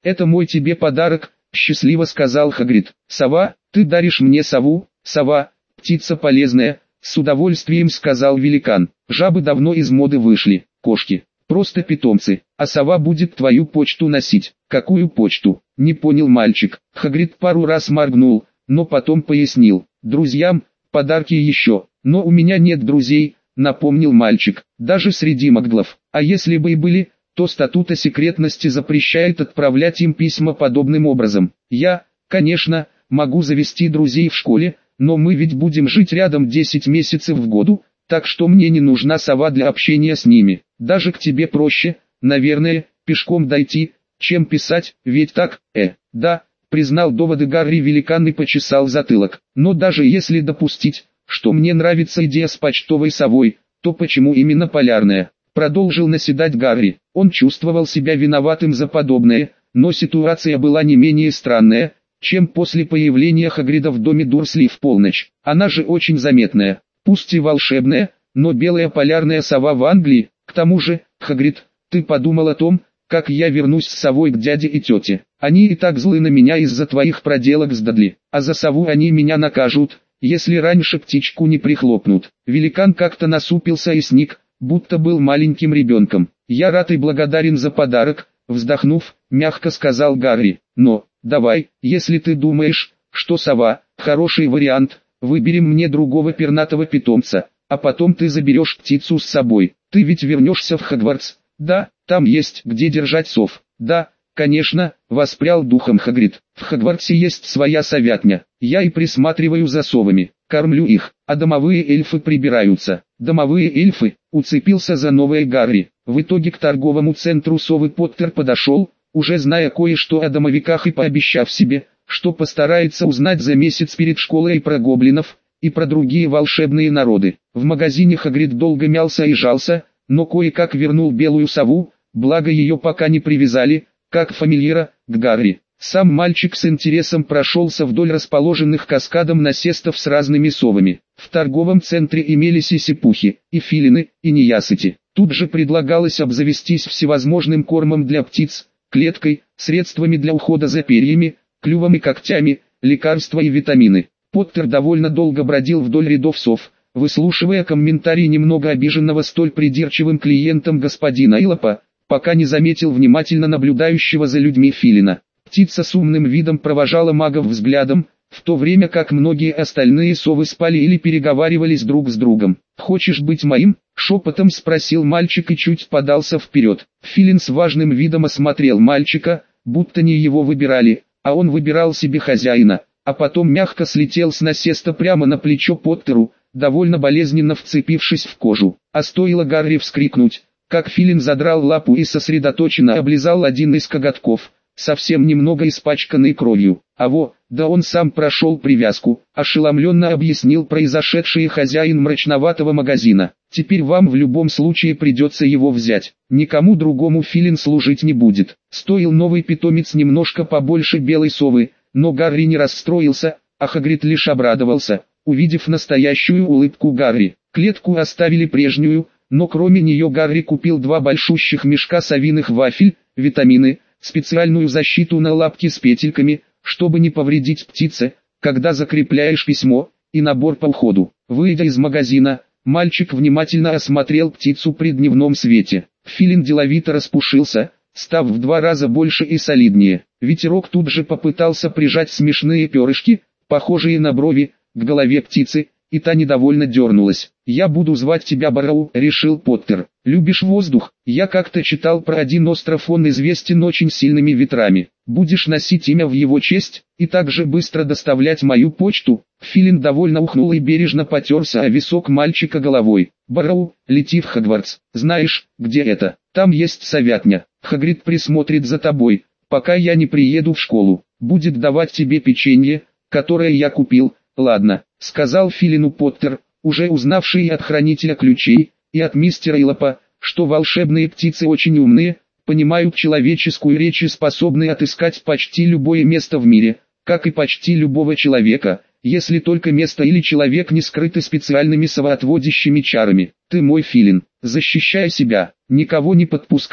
это мой тебе подарок», — счастливо сказал Хагрид. «Сова, ты даришь мне сову?» «Сова, птица полезная», — с удовольствием сказал великан. «Жабы давно из моды вышли, кошки просто питомцы, а сова будет твою почту носить». «Какую почту?» — не понял мальчик. Хагрид пару раз моргнул, но потом пояснил. «Друзьям, подарки еще, но у меня нет друзей», — напомнил мальчик, «даже среди маглов. А если бы и были, то статут о секретности запрещает отправлять им письма подобным образом. Я, конечно, могу завести друзей в школе, но мы ведь будем жить рядом 10 месяцев в году, так что мне не нужна сова для общения с ними. Даже к тебе проще, наверное, пешком дойти, чем писать, ведь так?» Да, признал доводы Гарри великан и почесал затылок. «Но даже если допустить, что мне нравится идея с почтовой совой, то почему именно полярная?» Продолжил наседать Гарри. Он чувствовал себя виноватым за подобное, но ситуация была не менее странная, чем после появления Хагрида в доме Дурсли в полночь. Она же очень заметная, пусть и волшебная, но белая полярная сова в Англии. К тому же, Хагрид, ты подумал о том, как я вернусь с совой к дяде и тете? Они и так злы на меня из-за твоих проделок с Дадли, а за сову они меня накажут, если раньше птичку не прихлопнут». Великан как-то насупился и сник, будто был маленьким ребенком. «Я рад и благодарен за подарок», вздохнув, мягко сказал Гарри. «Но, давай, если ты думаешь, что сова – хороший вариант, выберем мне другого пернатого питомца, а потом ты заберешь птицу с собой. Ты ведь вернешься в Хогвартс?» «Да, там есть где держать сов». «Да, конечно», воспрял духом Хагрид. «В Хогвартсе есть своя совятня. Я и присматриваю за совами, кормлю их, а домовые эльфы прибираются». «Домовые эльфы?» — уцепился за новое Гарри. В итоге к торговому центру совы Поттер подошел, уже зная кое-что о домовиках и пообещав себе, что постарается узнать за месяц перед школой и про гоблинов, и про другие волшебные народы. В магазине Хагрид долго мялся и жался, но кое-как вернул белую сову, благо ее пока не привязали, как фамильяра, к Гарри. Сам мальчик с интересом прошелся вдоль расположенных каскадом насестов с разными совами. В торговом центре имелись и сипухи, и филины, и неясыти. Тут же предлагалось обзавестись всевозможным кормом для птиц, клеткой, средствами для ухода за перьями, клювом и когтями, лекарства и витамины. Поттер довольно долго бродил вдоль рядов сов, выслушивая комментарии немного обиженного столь придирчивым клиентом господина Илопа, пока не заметил внимательно наблюдающего за людьми филина. Птица с умным видом провожала магов взглядом, в то время как многие остальные совы спали или переговаривались друг с другом. «Хочешь быть моим?» — шепотом спросил мальчик и чуть подался вперед. Филин с важным видом осмотрел мальчика, будто не его выбирали, а он выбирал себе хозяина, а потом мягко слетел с насеста прямо на плечо Поттеру, довольно болезненно вцепившись в кожу. А стоило Гарри вскрикнуть, как Филин задрал лапу и сосредоточенно облизал один из коготков, совсем немного испачканный кровью. Да он сам прошел привязку, ошеломленно объяснил произошедшее хозяин мрачноватого магазина. «Теперь вам в любом случае придется его взять, никому другому Филин служить не будет». Стоил новый питомец немножко побольше белой совы, но Гарри не расстроился, а Хагрид лишь обрадовался, увидев настоящую улыбку Гарри. Клетку оставили прежнюю, но кроме нее Гарри купил 2 большущих мешка совиных вафель, витамины, специальную защиту на лапки с петельками, чтобы не повредить птице, когда закрепляешь письмо, и набор по уходу. Выйдя из магазина, мальчик внимательно осмотрел птицу при дневном свете. Филин деловито распушился, став в 2 раза больше и солиднее. Ветерок тут же попытался прижать смешные перышки, похожие на брови, к голове птицы, и та недовольно дернулась. «Я буду звать тебя Барроу», — решил Поттер. «Любишь воздух? Я как-то читал про один остров, он известен очень сильными ветрами. Будешь носить имя в его честь, и также быстро доставлять мою почту». Филин довольно ухнул и бережно потерся о висок мальчика головой. «Барроу, лети в Хогвартс. Знаешь, где это? Там есть совятня. Хагрид присмотрит за тобой, пока я не приеду в школу. Будет давать тебе печенье, которое я купил». «Ладно», — сказал Филину Поттер, уже узнавший и от хранителя ключей, и от мистера Илопа, что волшебные птицы очень умные, понимают человеческую речь и способны отыскать почти любое место в мире, как и почти любого человека, если только место или человек не скрыты специальными совоотводящими чарами. «Ты мой Филин, защищай себя, никого не подпускай,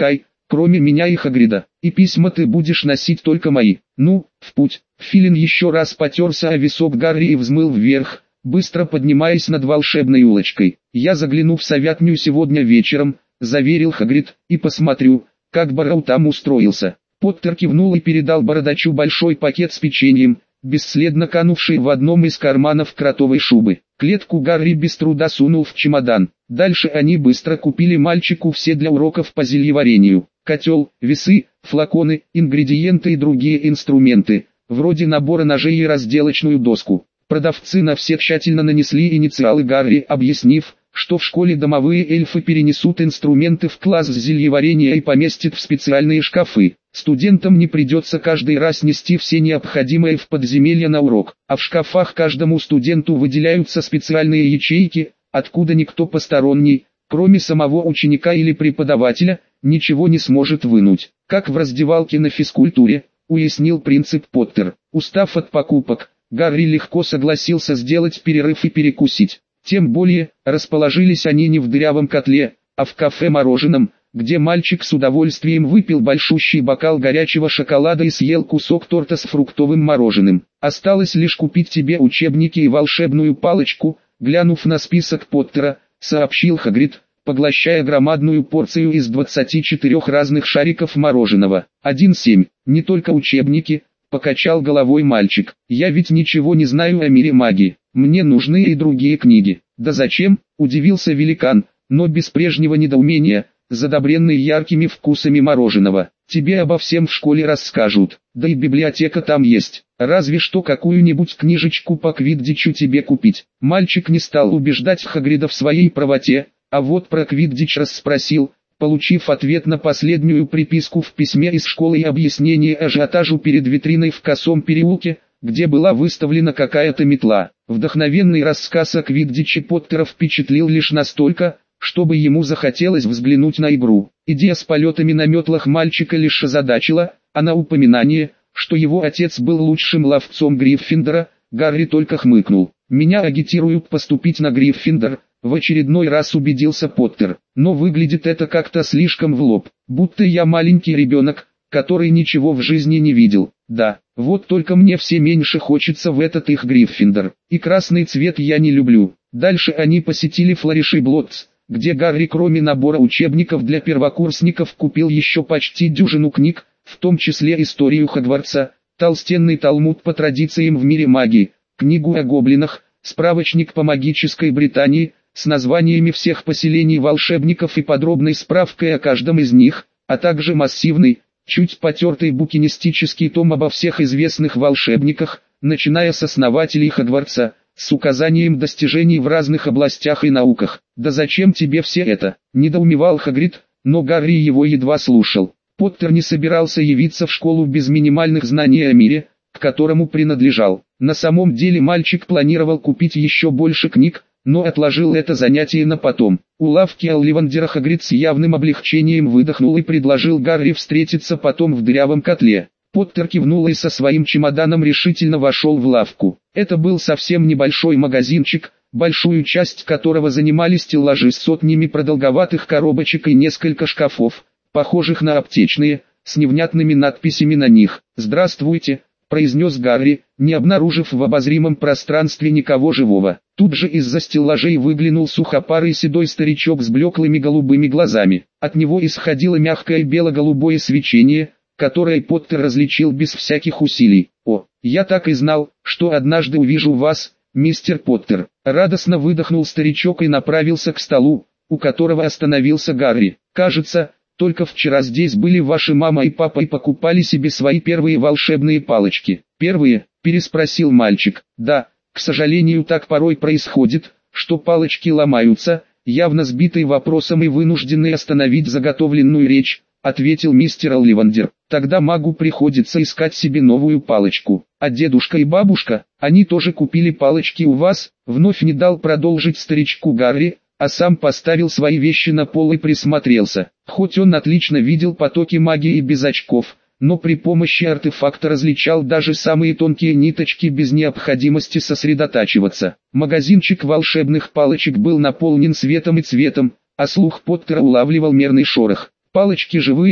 кроме меня и Хагрида, и письма ты будешь носить только мои. Ну, в путь. Филин еще раз потерся о висок Гарри и взмыл вверх, быстро поднимаясь над волшебной улочкой. Я загляну в совятню сегодня вечером, заверил Хагрид, и посмотрю, как Барроу там устроился. Поттер кивнул и передал бородачу большой пакет с печеньем, бесследно канувший в одном из карманов кротовой шубы. Клетку Гарри без труда сунул в чемодан. Дальше они быстро купили мальчику все для уроков по зельеварению. Котел, весы, флаконы, ингредиенты и другие инструменты, вроде набора ножей и разделочную доску. Продавцы на все тщательно нанесли инициалы Гарри, объяснив, что в школе домовые эльфы перенесут инструменты в класс зельеварения и поместят в специальные шкафы. Студентам не придется каждый раз нести все необходимое в подземелье на урок, а в шкафах каждому студенту выделяются специальные ячейки, откуда никто посторонний, кроме самого ученика или преподавателя, ничего не сможет вынуть. Как в раздевалке на физкультуре, уяснил принцип Поттер. Устав от покупок, Гарри легко согласился сделать перерыв и перекусить. Тем более, расположились они не в дырявом котле, а в кафе-мороженом, где мальчик с удовольствием выпил большущий бокал горячего шоколада и съел кусок торта с фруктовым мороженым. Осталось лишь купить тебе учебники и волшебную палочку, глянув на список Поттера, сообщил Хагрид, поглощая громадную порцию из 24 разных шариков мороженого. 1-7, не только учебники, покачал головой мальчик. Я ведь ничего не знаю о мире магии, мне нужны и другие книги. Да зачем, удивился великан, но без прежнего недоумения, задобренный яркими вкусами мороженого. Тебе обо всем в школе расскажут, да и библиотека там есть. Разве что какую-нибудь книжечку по квиддичу тебе купить. Мальчик не стал убеждать Хагрида в своей правоте, а вот про квиддич расспросил, получив ответ на последнюю приписку в письме из школы и объяснение ажиотажу перед витриной в Косом переулке, где была выставлена какая-то метла. Вдохновенный рассказ о квиддиче Поттера впечатлил лишь настолько, чтобы ему захотелось взглянуть на игру. Идея с полетами на метлах мальчика лишь озадачила, а на упоминание, что его отец был лучшим ловцом Гриффиндора, Гарри только хмыкнул. «Меня агитируют поступить на Гриффиндор», в очередной раз убедился Поттер. Но выглядит это как-то слишком в лоб, будто я маленький ребенок, который ничего в жизни не видел. Да, вот только мне все меньше хочется в этот их Гриффиндор. И красный цвет я не люблю. Дальше они посетили Флориш и Блоттс, где Гарри кроме набора учебников для первокурсников купил еще почти дюжину книг, в том числе историю Хогвартса, толстенный талмуд по традициям в мире магии, книгу о гоблинах, справочник по магической Британии, с названиями всех поселений волшебников и подробной справкой о каждом из них, а также массивный, чуть потертый букинистический том обо всех известных волшебниках, начиная с основателей Хогвартса, с указанием достижений в разных областях и науках. «Да зачем тебе все это?» – недоумевал Хагрид, но Гарри его едва слушал. Поттер не собирался явиться в школу без минимальных знаний о мире, к которому принадлежал. На самом деле мальчик планировал купить еще больше книг, но отложил это занятие на потом. У лавки Олливандера Хагрид с явным облегчением выдохнул и предложил Гарри встретиться потом в дырявом котле. Поттер кивнул и со своим чемоданом решительно вошел в лавку. Это был совсем небольшой магазинчик, большую часть которого занимали стеллажи с сотнями продолговатых коробочек и несколько шкафов, похожих на аптечные, с невнятными надписями на них. «Здравствуйте», — произнес Гарри, не обнаружив в обозримом пространстве никого живого. Тут же из-за стеллажей выглянул сухопарый седой старичок с блеклыми голубыми глазами. От него исходило мягкое бело-голубое свечение, которое Поттер различил без всяких усилий. «О, я так и знал, что однажды увижу вас, мистер Поттер». Радостно выдохнул старичок и направился к столу, у которого остановился Гарри. «Кажется, только вчера здесь были ваши мама и папа и покупали себе свои первые волшебные палочки». «Первые?» – переспросил мальчик. «Да, к сожалению так порой происходит, что палочки ломаются», явно сбитый вопросом и вынужденный остановить заготовленную речь, ответил мистер Олливандер. «Тогда магу приходится искать себе новую палочку. А дедушка и бабушка, они тоже купили палочки у вас?» Вновь не дал продолжить старичку Гарри, а сам поставил свои вещи на пол и присмотрелся. Хоть он отлично видел потоки магии без очков, но при помощи артефакта различал даже самые тонкие ниточки без необходимости сосредотачиваться. Магазинчик волшебных палочек был наполнен светом и цветом, а слух Поттера улавливал мерный шорох. «Палочки живые?»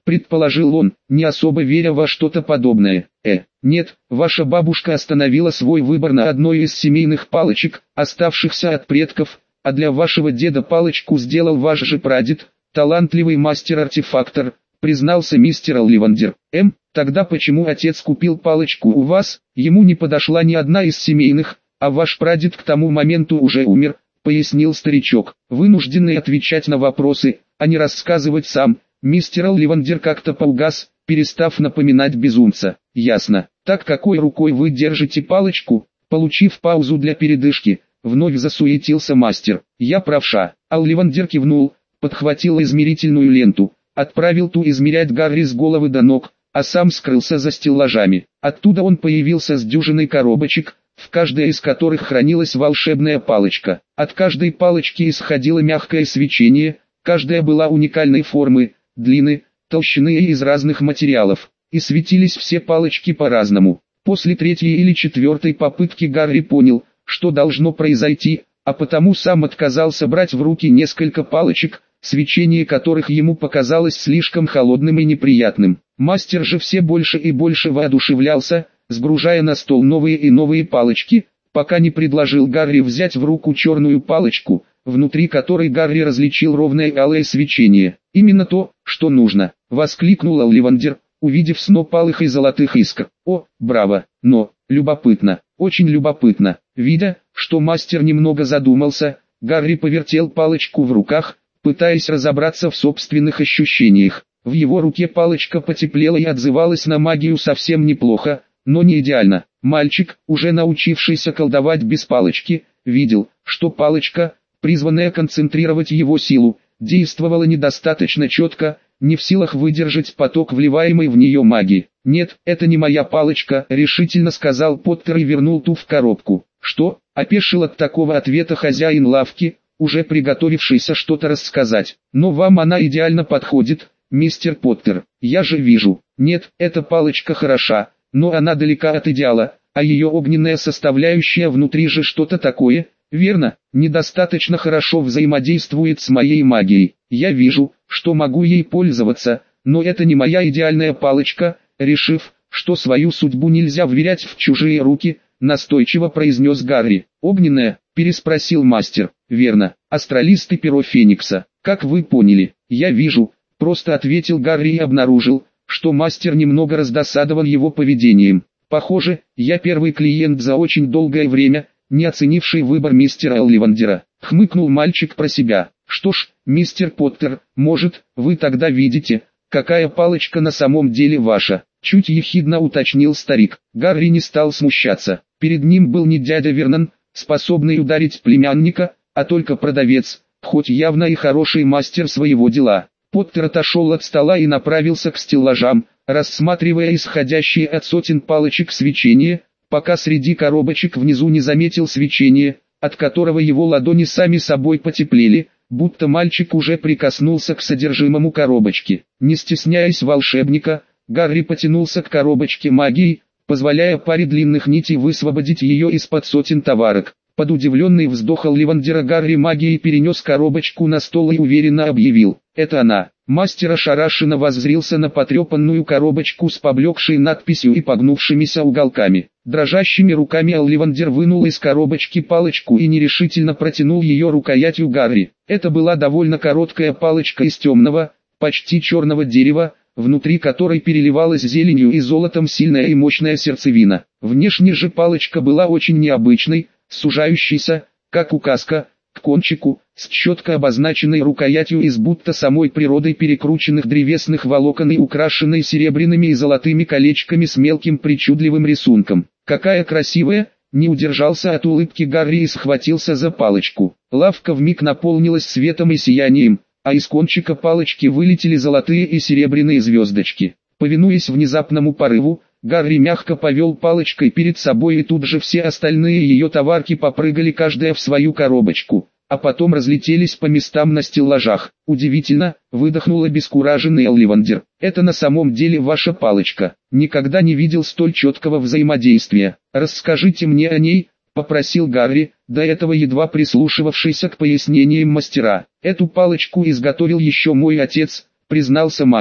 предположил он, не особо веря во что-то подобное. Нет, ваша бабушка остановила свой выбор на одной из семейных палочек, оставшихся от предков, а для вашего деда палочку сделал ваш же прадед, талантливый мастер-артефактор, признался мистер Олливандер. Тогда почему отец купил палочку у вас? Ему не подошла ни одна из семейных, а ваш прадед к тому моменту уже умер, пояснил старичок. Вынужденный отвечать на вопросы, а не рассказывать сам, мистер Олливандер как-то поугас, перестав напоминать безумца. Ясно. Так какой рукой вы держите палочку? Получив паузу для передышки, вновь засуетился мастер. Я правша. Олливандер кивнул, подхватил измерительную ленту, отправил ту измерять Гарри с головы до ног, а сам скрылся за стеллажами. Оттуда он появился с дюжиной коробочек, в каждой из которых хранилась волшебная палочка. От каждой палочки исходило мягкое свечение, каждая была уникальной формы, длины, толщины и из разных материалов, и светились все палочки по-разному. После третьей или четвертой попытки Гарри понял, что должно произойти, а потому сам отказался брать в руки несколько палочек, свечение которых ему показалось слишком холодным и неприятным. Мастер же все больше и больше воодушевлялся, сгружая на стол новые и новые палочки, пока не предложил Гарри взять в руку черную палочку, внутри которой Гарри различил ровное алое свечение. «Именно то, что нужно!» — воскликнул Олливандер, увидев сноп алых и золотых искр. «О, браво! Но, любопытно, очень любопытно!» Видя, что мастер немного задумался, Гарри повертел палочку в руках, пытаясь разобраться в собственных ощущениях. В его руке палочка потеплела и отзывалась на магию совсем неплохо, но не идеально. Мальчик, уже научившийся колдовать без палочки, видел, что палочка, призванная концентрировать его силу, действовала недостаточно четко, не в силах выдержать поток вливаемой в нее магии. «Нет, это не моя палочка», — решительно сказал Поттер и вернул ту в коробку. «Что?» — опешил от такого ответа хозяин лавки, уже приготовившийся что-то рассказать. «Но вам она идеально подходит, мистер Поттер. Я же вижу. Нет, эта палочка хороша, но она далека от идеала, а ее огненная составляющая внутри же что-то такое, верно, недостаточно хорошо взаимодействует с моей магией. Я вижу, что могу ей пользоваться, но это не моя идеальная палочка», решив, что свою судьбу нельзя вверять в чужие руки, настойчиво произнес Гарри. «Огненная?» — переспросил мастер. «Верно, астралист и перо Феникса. Как вы поняли?» «Я вижу», — просто ответил Гарри и обнаружил, что мастер немного раздосадован его поведением. «Похоже, я первый клиент за очень долгое время, не оценивший выбор мистера Олливандера», — хмыкнул мальчик про себя. «Что ж, мистер Поттер, может, вы тогда видите, какая палочка на самом деле ваша?» — чуть ехидно уточнил старик. Гарри не стал смущаться. Перед ним был не дядя Вернон, способный ударить племянника, а только продавец, хоть явно и хороший мастер своего дела. Поттер отошел от стола и направился к стеллажам, рассматривая исходящие от сотен палочек свечение, пока среди коробочек внизу не заметил свечение, от которого его ладони сами собой потеплели, будто мальчик уже прикоснулся к содержимому коробочки. Не стесняясь волшебника, Гарри потянулся к коробочке магии, позволяя паре длинных нитей высвободить ее из-под сотен товарок. Под удивленный вздох Олливандера Гарри магией перенес коробочку на стол и уверенно объявил: «Это она». Мастер ошарашенно воззрился на потрепанную коробочку с поблекшей надписью и погнувшимися уголками. Дрожащими руками Олливандер вынул из коробочки палочку и нерешительно протянул ее рукоятью Гарри. Это была довольно короткая палочка из темного, почти черного дерева, внутри которой переливалась зеленью и золотом сильная и мощная сердцевина. Внешне же палочка была очень необычной, сужающейся, как указка, к кончику, с четко обозначенной рукоятью из будто самой природой перекрученных древесных волокон и украшенной серебряными и золотыми колечками с мелким причудливым рисунком. «Какая красивая!» — не удержался от улыбки Гарри и схватился за палочку. Лавка вмиг наполнилась светом и сиянием, а из кончика палочки вылетели золотые и серебряные звездочки. Повинуясь внезапному порыву, Гарри мягко повел палочкой перед собой, и тут же все остальные ее товарки попрыгали каждая в свою коробочку, а потом разлетелись по местам на стеллажах. «Удивительно», — выдохнул обескураженный Олливандер. «Это на самом деле ваша палочка. Никогда не видел столь четкого взаимодействия. Расскажите мне о ней», — попросил Гарри, до этого едва прислушивавшийся к пояснениям мастера. «Эту палочку изготовил еще мой отец», — признался мастер.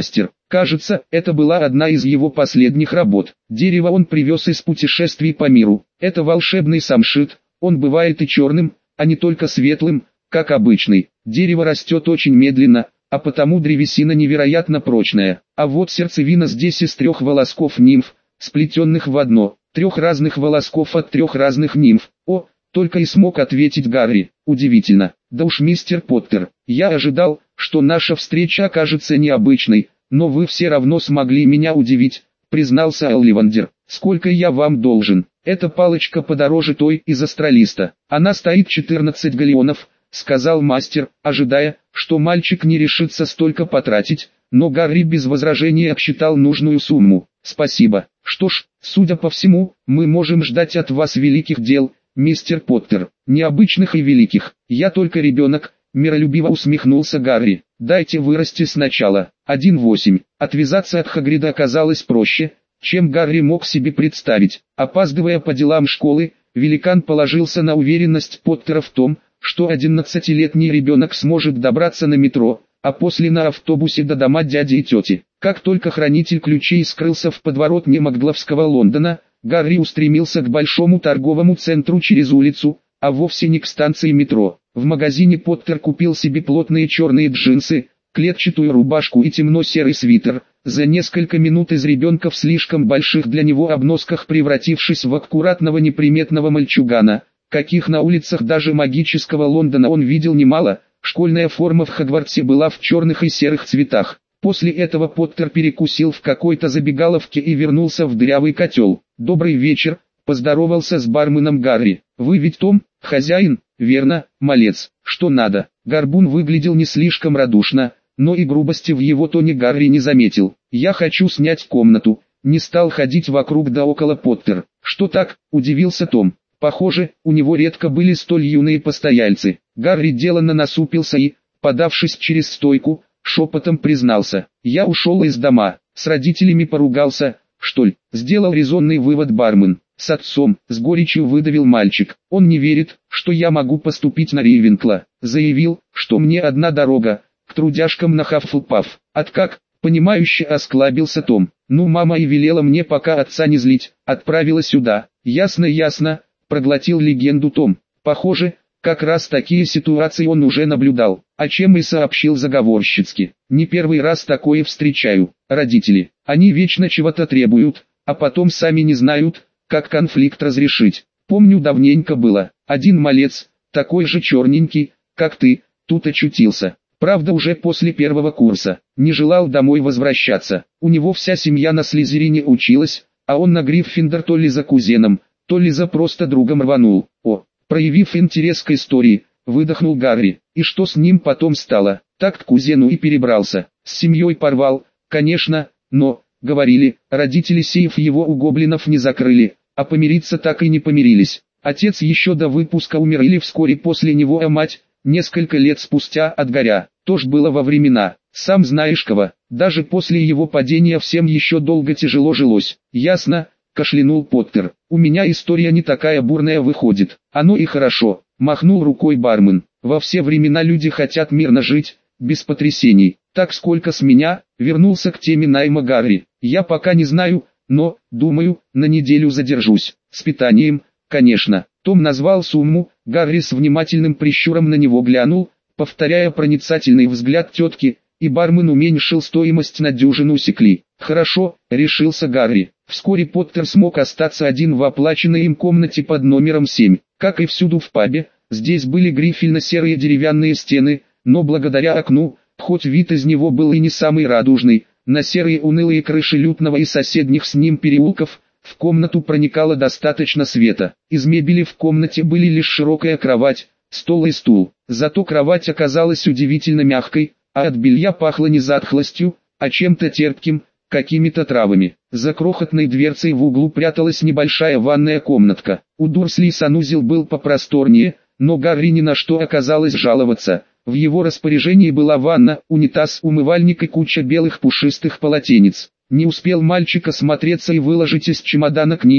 Кажется, это была одна из его последних работ. Дерево он привез из путешествий по миру. Это волшебный самшит, он бывает и черным, а не только светлым, как обычный. Дерево растет очень медленно, а потому древесина невероятно прочная. А вот сердцевина здесь из 3 волосков нимф, сплетенных в одно, 3 разных волосков от 3 разных нимф. О, только и смог ответить Гарри. Удивительно. Да уж, мистер Поттер, я ожидал, что наша встреча окажется необычной, но вы все равно смогли меня удивить, признался Олливандер. Сколько я вам должен? Эта палочка подороже той из астралиста. Она стоит 14 галеонов, сказал мастер, ожидая, что мальчик не решится столько потратить, но Гарри без возражения обсчитал нужную сумму. Спасибо. Что ж, судя по всему, мы можем ждать от вас великих дел, мистер Поттер. Необычных и великих. Я только ребенок, миролюбиво усмехнулся Гарри. Дайте вырасти сначала. 1-8. Отвязаться от Хагрида оказалось проще, чем Гарри мог себе представить. Опаздывая по делам школы, великан положился на уверенность Поттера в том, что 11-летний ребенок сможет добраться на метро, а после на автобусе до дома дяди и тети. Как только хранитель ключей скрылся в подворотне Макдловского Лондона, Гарри устремился к большому торговому центру через улицу, а вовсе не к станции метро. В магазине Поттер купил себе плотные черные джинсы, клетчатую рубашку и темно-серый свитер, за несколько минут из ребенка в слишком больших для него обносках превратившись в аккуратного неприметного мальчугана, каких на улицах даже магического Лондона он видел немало. Школьная форма в Хогвартсе была в черных и серых цветах. После этого Поттер перекусил в какой-то забегаловке и вернулся в дырявый котел. «Добрый вечер», — поздоровался с барменом Гарри. «Вы ведь Том, хозяин, верно, малец? Что надо?» Горбун выглядел не слишком радушно, но и грубости в его тоне Гарри не заметил. «Я хочу снять комнату», — не стал ходить вокруг да около Поттер. «Что так?» — удивился Том. Похоже, у него редко были столь юные постояльцы. Гарри деланно насупился и, подавшись через стойку, шепотом признался. «Я ушел из дома, с родителями поругался, что ли?» Сделал резонный вывод бармен. «С отцом», — с горечью выдавил мальчик. «Он не верит, что я могу поступить на Рейвенкла. Заявил, что мне одна дорога, к трудяжкам на Хаффлпаф». «От как?» — понимающе осклабился Том. «Ну, мама и велела мне пока отца не злить, отправила сюда». «Ясно», — проглотил легенду Том. Похоже, как раз такие ситуации он уже наблюдал, о чем и сообщил заговорщицки. «Не первый раз такое встречаю. Родители, они вечно чего-то требуют, а потом сами не знают, как конфликт разрешить. Помню, давненько было, один малец, такой же черненький, как ты, тут очутился. Правда, уже после 1-го курса, не желал домой возвращаться. У него вся семья на Слизерине училась, а он на Гриффиндор то ли за кузеном, то ли за просто другом рванул. О, проявив интерес к истории, выдохнул Гарри. И что с ним потом стало? Так к кузену и перебрался. С семьей порвал, конечно, но, говорили, родители сейф его у гоблинов не закрыли, а помириться так и не помирились. Отец еще до выпуска умер или вскоре после него, а мать, несколько лет спустя от горя. То ж было во времена, сам знаешь кого. Даже после его падения всем еще долго тяжело жилось. Ясно, кашлянул Поттер. У меня история не такая бурная выходит. Оно и хорошо, махнул рукой бармен. Во все времена люди хотят мирно жить, без потрясений. Так сколько с меня? Вернулся к теме найма Гарри. Я пока не знаю, но, думаю, на неделю задержусь. С питанием, конечно. Том назвал сумму, Гарри с внимательным прищуром на него глянул, повторяя проницательный взгляд тетки, и бармен уменьшил стоимость на дюжину секли. «Хорошо», — решился Гарри. Вскоре Поттер смог остаться один в оплаченной им комнате под номером 7. Как и всюду в пабе, здесь были грифельно-серые деревянные стены, но благодаря окну, хоть вид из него был и не самый радужный, на серые унылые крыши Лютного и соседних с ним переулков, в комнату проникало достаточно света. Из мебели в комнате были лишь широкая кровать, стол и стул. Зато кровать оказалась удивительно мягкой, а от белья пахло не затхлостью, а чем-то терпким, какими-то травами. За крохотной дверцей в углу пряталась небольшая ванная комнатка. У Дурсли санузел был попросторнее, но Гарри ни на что оказалось жаловаться. В его распоряжении была ванна, унитаз, умывальник и куча белых пушистых полотенец. Не успел мальчик осмотреться и выложить из чемодана книги,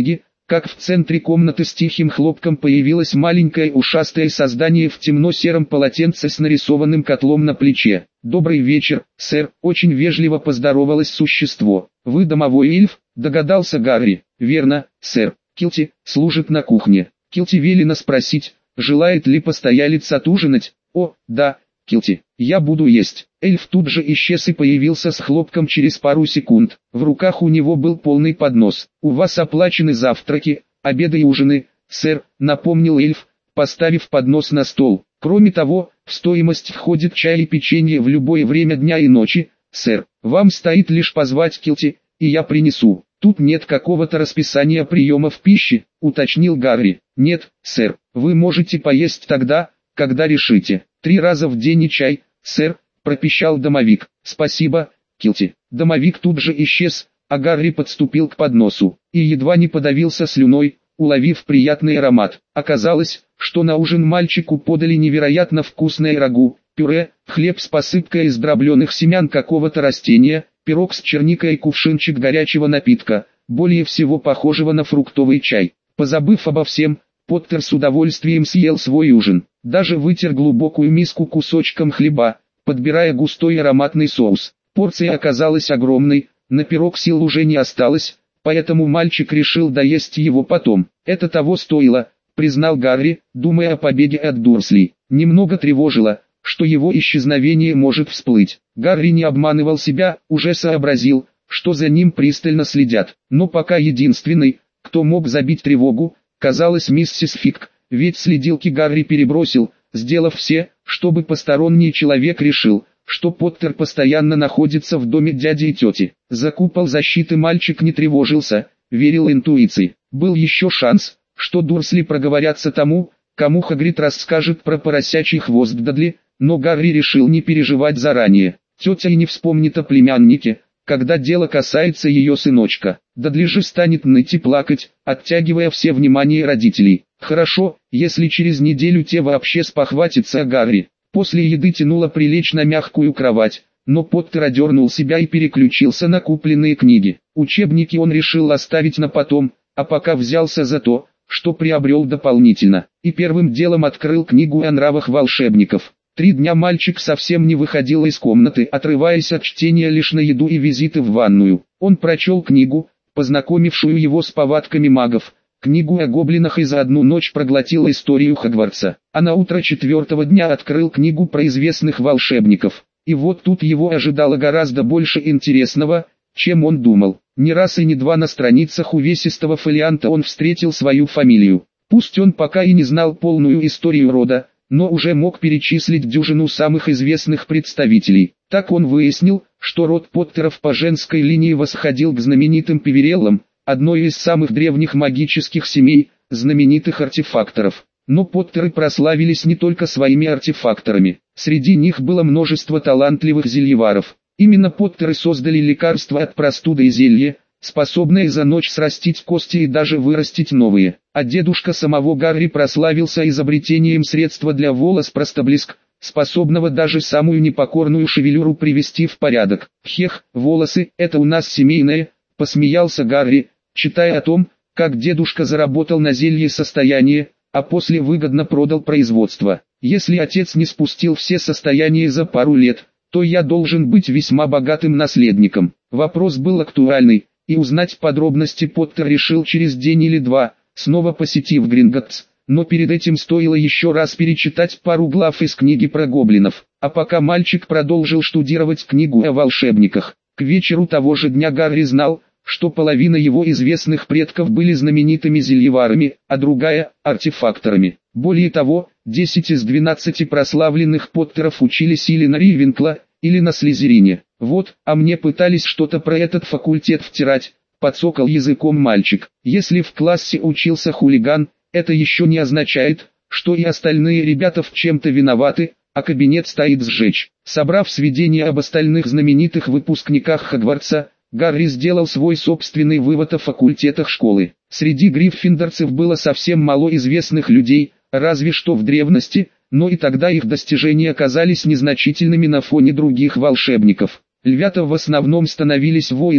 как в центре комнаты с тихим хлопком появилось маленькое ушастое создание в темно-сером полотенце с нарисованным котлом на плече. «Добрый вечер, сэр», — очень вежливо поздоровалось существо. «Вы домовой эльф?» — догадался Гарри. «Верно, сэр. Килти служит на кухне». Килти велено спросить, желает ли постоялец отужинать. «О, да, Килти, я буду есть». Эльф тут же исчез и появился с хлопком через пару секунд. В руках у него был полный поднос. «У вас оплачены завтраки, обеды и ужины, сэр», — напомнил эльф, поставив поднос на стол. «Кроме того, в стоимость входит чай и печенье в любое время дня и ночи, сэр. Вам стоит лишь позвать Килти, и я принесу». «Тут нет какого-то расписания приемов пищи», — уточнил Гарри. «Нет, сэр, вы можете поесть тогда, когда решите. 3 раза в день и чай, сэр», — пропищал домовик. «Спасибо, Килти». Домовик тут же исчез, а Гарри подступил к подносу и едва не подавился слюной, уловив приятный аромат. Оказалось, что на ужин мальчику подали невероятно вкусное рагу, пюре, хлеб с посыпкой из дробленых семян какого-то растения, пирог с черникой и кувшинчик горячего напитка, более всего похожего на фруктовый чай. Позабыв обо всем, Поттер с удовольствием съел свой ужин, даже вытер глубокую миску кусочком хлеба, подбирая густой ароматный соус. Порция оказалась огромной, на пирог сил уже не осталось, поэтому мальчик решил доесть его потом. «Это того стоило», — признал Гарри, думая о побеге от Дурслей. Немного тревожило, что его исчезновение может всплыть. Гарри не обманывал себя, уже сообразил, что за ним пристально следят. Но пока единственный, кто мог забить тревогу, казалась миссис Фиг, ведь следилки Гарри перебросил, сделав все, чтобы посторонний человек решил, что Поттер постоянно находится в доме дяди и тети. За купол защиты мальчик не тревожился, верил интуиции. Был еще шанс, что Дурсли проговорятся тому, кому Хагрид расскажет про поросячий хвост Дадли, но Гарри решил не переживать заранее. Тетя и не вспомнит о племяннике, когда дело касается ее сыночка. Дадли же станет ныть и плакать, оттягивая все внимание родителей. Хорошо, если через неделю те вообще спохватятся о Гарри. После еды тянуло прилечь на мягкую кровать, но Поттер одернул себя и переключился на купленные книги. Учебники он решил оставить на потом, а пока взялся за то, что приобрел дополнительно, и первым делом открыл книгу о нравах волшебников. 3 дня мальчик совсем не выходил из комнаты, отрываясь от чтения лишь на еду и визиты в ванную. Он прочел книгу, познакомившую его с повадками магов, книгу о гоблинах и за одну ночь проглотил историю Хогвартса, а на утро 4-го дня открыл книгу про известных волшебников. И вот тут его ожидало гораздо больше интересного, чем он думал. Не раз и не два на страницах увесистого фолианта он встретил свою фамилию. Пусть он пока и не знал полную историю рода, но уже мог перечислить дюжину самых известных представителей. Так он выяснил, что род Поттеров по женской линии восходил к знаменитым Певереллам, одной из самых древних магических семей, знаменитых артефакторов. Но Поттеры прославились не только своими артефакторами. Среди них было множество талантливых зельеваров. Именно Поттеры создали лекарство от простуды и зелье, способное за ночь срастить кости и даже вырастить новые. А дедушка самого Гарри прославился изобретением средства для волос Простоблеск, способного даже самую непокорную шевелюру привести в порядок. «Хех, волосы, это у нас семейное», — посмеялся Гарри, читая о том, как дедушка заработал на зелье состояние, а после выгодно продал производство. «Если отец не спустил все состояния за пару лет, то я должен быть весьма богатым наследником». Вопрос был актуальный, и узнать подробности Поттер решил через день или два, снова посетив Гринготтс, но перед этим стоило еще раз перечитать пару глав из книги про гоблинов. А пока мальчик продолжил штудировать книгу о волшебниках, к вечеру того же дня Гарри знал, что половина его известных предков были знаменитыми зельеварами, а другая – артефакторами. Более того, 10 из 12 прославленных Поттеров учились или на Ривенкла, или на Слизерине. «Вот, а мне пытались что-то про этот факультет втирать», — подсокал языком мальчик. «Если в классе учился хулиган, это еще не означает, что и остальные ребята в чем-то виноваты, а кабинет стоит сжечь». Собрав сведения об остальных знаменитых выпускниках Хогвартса, Гарри сделал свой собственный вывод о факультетах школы. Среди гриффиндорцев было совсем мало известных людей, разве что в древности, но и тогда их достижения оказались незначительными на фоне других волшебников. Львята в основном становились воинами,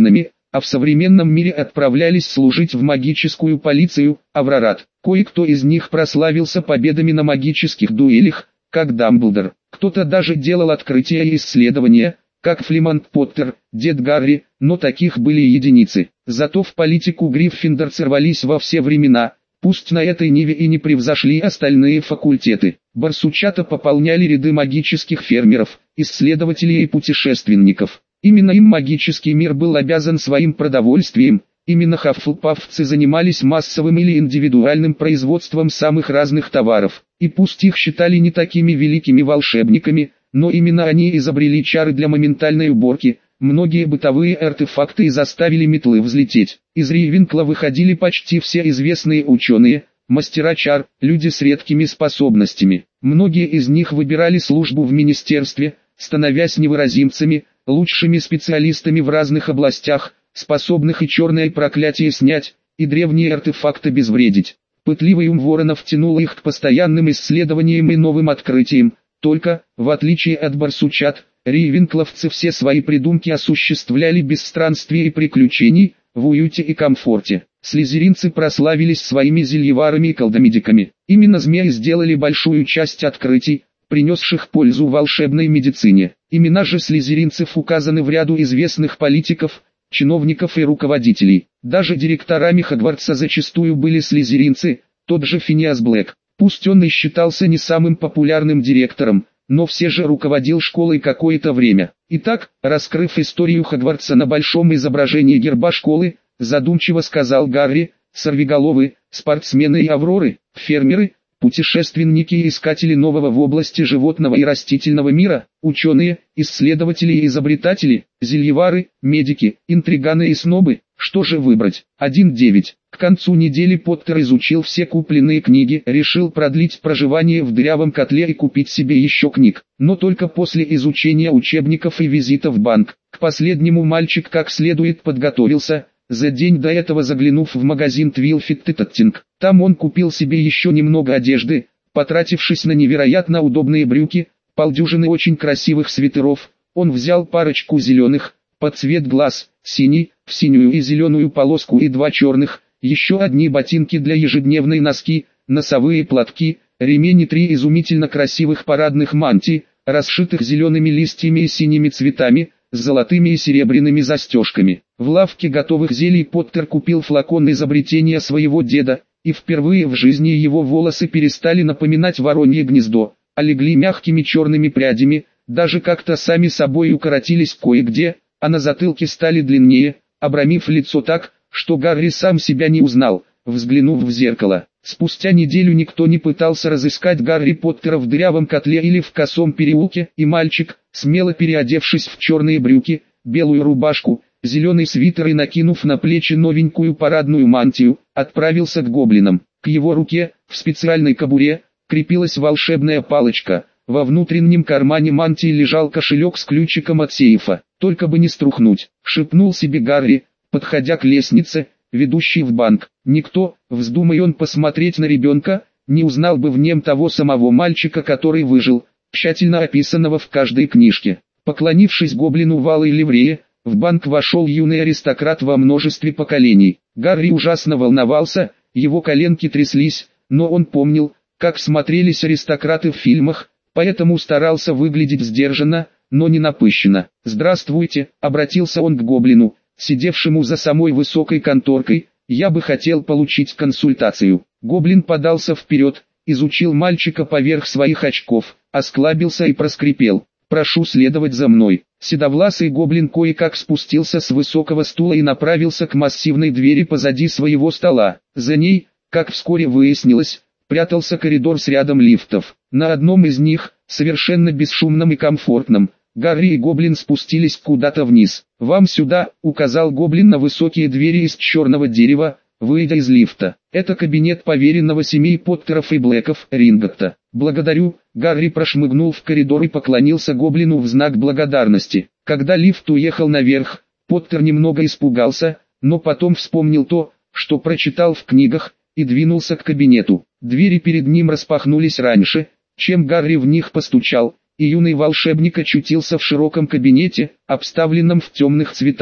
а в современном мире отправлялись служить в магическую полицию, Аврорат. Кое-кто из них прославился победами на магических дуэлях, как Дамблдор. Кто-то даже делал открытия и исследования, как Флемонг Поттер, дед Гарри, но таких были единицы. Зато в политику гриффиндорцы рвались во все времена, пусть на этой ниве и не превзошли остальные факультеты. Барсучата пополняли ряды магических фермеров, исследователей и путешественников. Именно им магический мир был обязан своим продовольствием. Именно хаффлпаффцы занимались массовым или индивидуальным производством самых разных товаров. И пусть их считали не такими великими волшебниками, но именно они изобрели чары для моментальной уборки. Многие бытовые артефакты и заставили метлы взлететь. Из Рейвенкла выходили почти все известные ученые, мастера чар, люди с редкими способностями. Многие из них выбирали службу в министерстве, становясь невыразимцами, лучшими специалистами в разных областях, способных и черное проклятие снять, и древние артефакты обезвредить. Пытливый ум Воронов тянул их к постоянным исследованиям и новым открытиям. Только, в отличие от барсучат, рейвенкловцы все свои придумки осуществляли без странствий и приключений, в уюте и комфорте. Слизеринцы прославились своими зельеварами и колдомедиками. Именно змеи сделали большую часть открытий, принесших пользу волшебной медицине. Имена же слизеринцев указаны в ряду известных политиков, чиновников и руководителей. Даже директорами Хогвартса зачастую были слизеринцы, тот же Финиас Блэк. Пусть он и считался не самым популярным директором, но все же руководил школой какое-то время. Итак, раскрыв историю Хогвартса на большом изображении герба школы, задумчиво сказал Гарри: сорвиголовы, спортсмены и авроры, фермеры, путешественники и искатели нового в области животного и растительного мира, ученые, исследователи и изобретатели, зельевары, медики, интриганы и снобы. Что же выбрать? 1.9. К концу недели Поттер изучил все купленные книги, решил продлить проживание в дырявом котле и купить себе еще книг. Но только после изучения учебников и визита в банк. К последнему мальчик как следует подготовился, за день до этого заглянув в магазин Твилфит и Таттинг. Там он купил себе еще немного одежды, потратившись на невероятно удобные брюки, полдюжины очень красивых свитеров. Он взял парочку зеленых, под цвет глаз, синий, в синюю и зеленую полоску и 2 черных, еще одни ботинки для ежедневной носки, носовые платки, ремень и 3 изумительно красивых парадных мантий, расшитых зелеными листьями и синими цветами, с золотыми и серебряными застежками. В лавке готовых зелий Поттер купил флакон изобретения своего деда, и впервые в жизни его волосы перестали напоминать воронье гнездо, а легли мягкими черными прядями, даже как-то сами собой укоротились кое-где, а на затылке стали длиннее, обрамив лицо так, что Гарри сам себя не узнал, взглянув в зеркало. Спустя неделю никто не пытался разыскать Гарри Поттера в дырявом котле или в косом переулке, и мальчик, смело переодевшись в черные брюки, белую рубашку, зеленый свитер и накинув на плечи новенькую парадную мантию, отправился к гоблинам. К его руке, в специальной кобуре, крепилась волшебная палочка. Во внутреннем кармане мантии лежал кошелек с ключиком от сейфа. «Только бы не струхнуть», — шепнул себе Гарри, подходя к лестнице, ведущей в банк. Никто, вздумай он посмотреть на ребенка, не узнал бы в нем того самого мальчика, который выжил, тщательно описанного в каждой книжке. Поклонившись гоблину в алой ливрее, в банк вошел юный аристократ во множестве поколений. Гарри ужасно волновался, его коленки тряслись, но он помнил, как смотрелись аристократы в фильмах, поэтому старался выглядеть сдержанно, но не напыщенно. «Здравствуйте», — обратился он к гоблину, сидевшему за самой высокой конторкой, — «я бы хотел получить консультацию». Гоблин подался вперед, изучил мальчика поверх своих очков, осклабился и проскрипел: «Прошу следовать за мной». Седовласый гоблин кое-как спустился с высокого стула и направился к массивной двери позади своего стола. За ней, как вскоре выяснилось, прятался коридор с рядом лифтов. На одном из них, совершенно бесшумном и комфортном, Гарри и гоблин спустились куда-то вниз. «Вам сюда», — указал гоблин на высокие двери из черного дерева, выйдя из лифта. «Это кабинет поверенного семей Поттеров и Блэков, Ринготта». «Благодарю», — Гарри прошмыгнул в коридор и поклонился гоблину в знак благодарности. Когда лифт уехал наверх, Поттер немного испугался, но потом вспомнил то, что прочитал в книгах, и двинулся к кабинету. Двери перед ним распахнулись раньше, чем Гарри в них постучал, и юный волшебник очутился в широком кабинете, обставленном в темных цветах.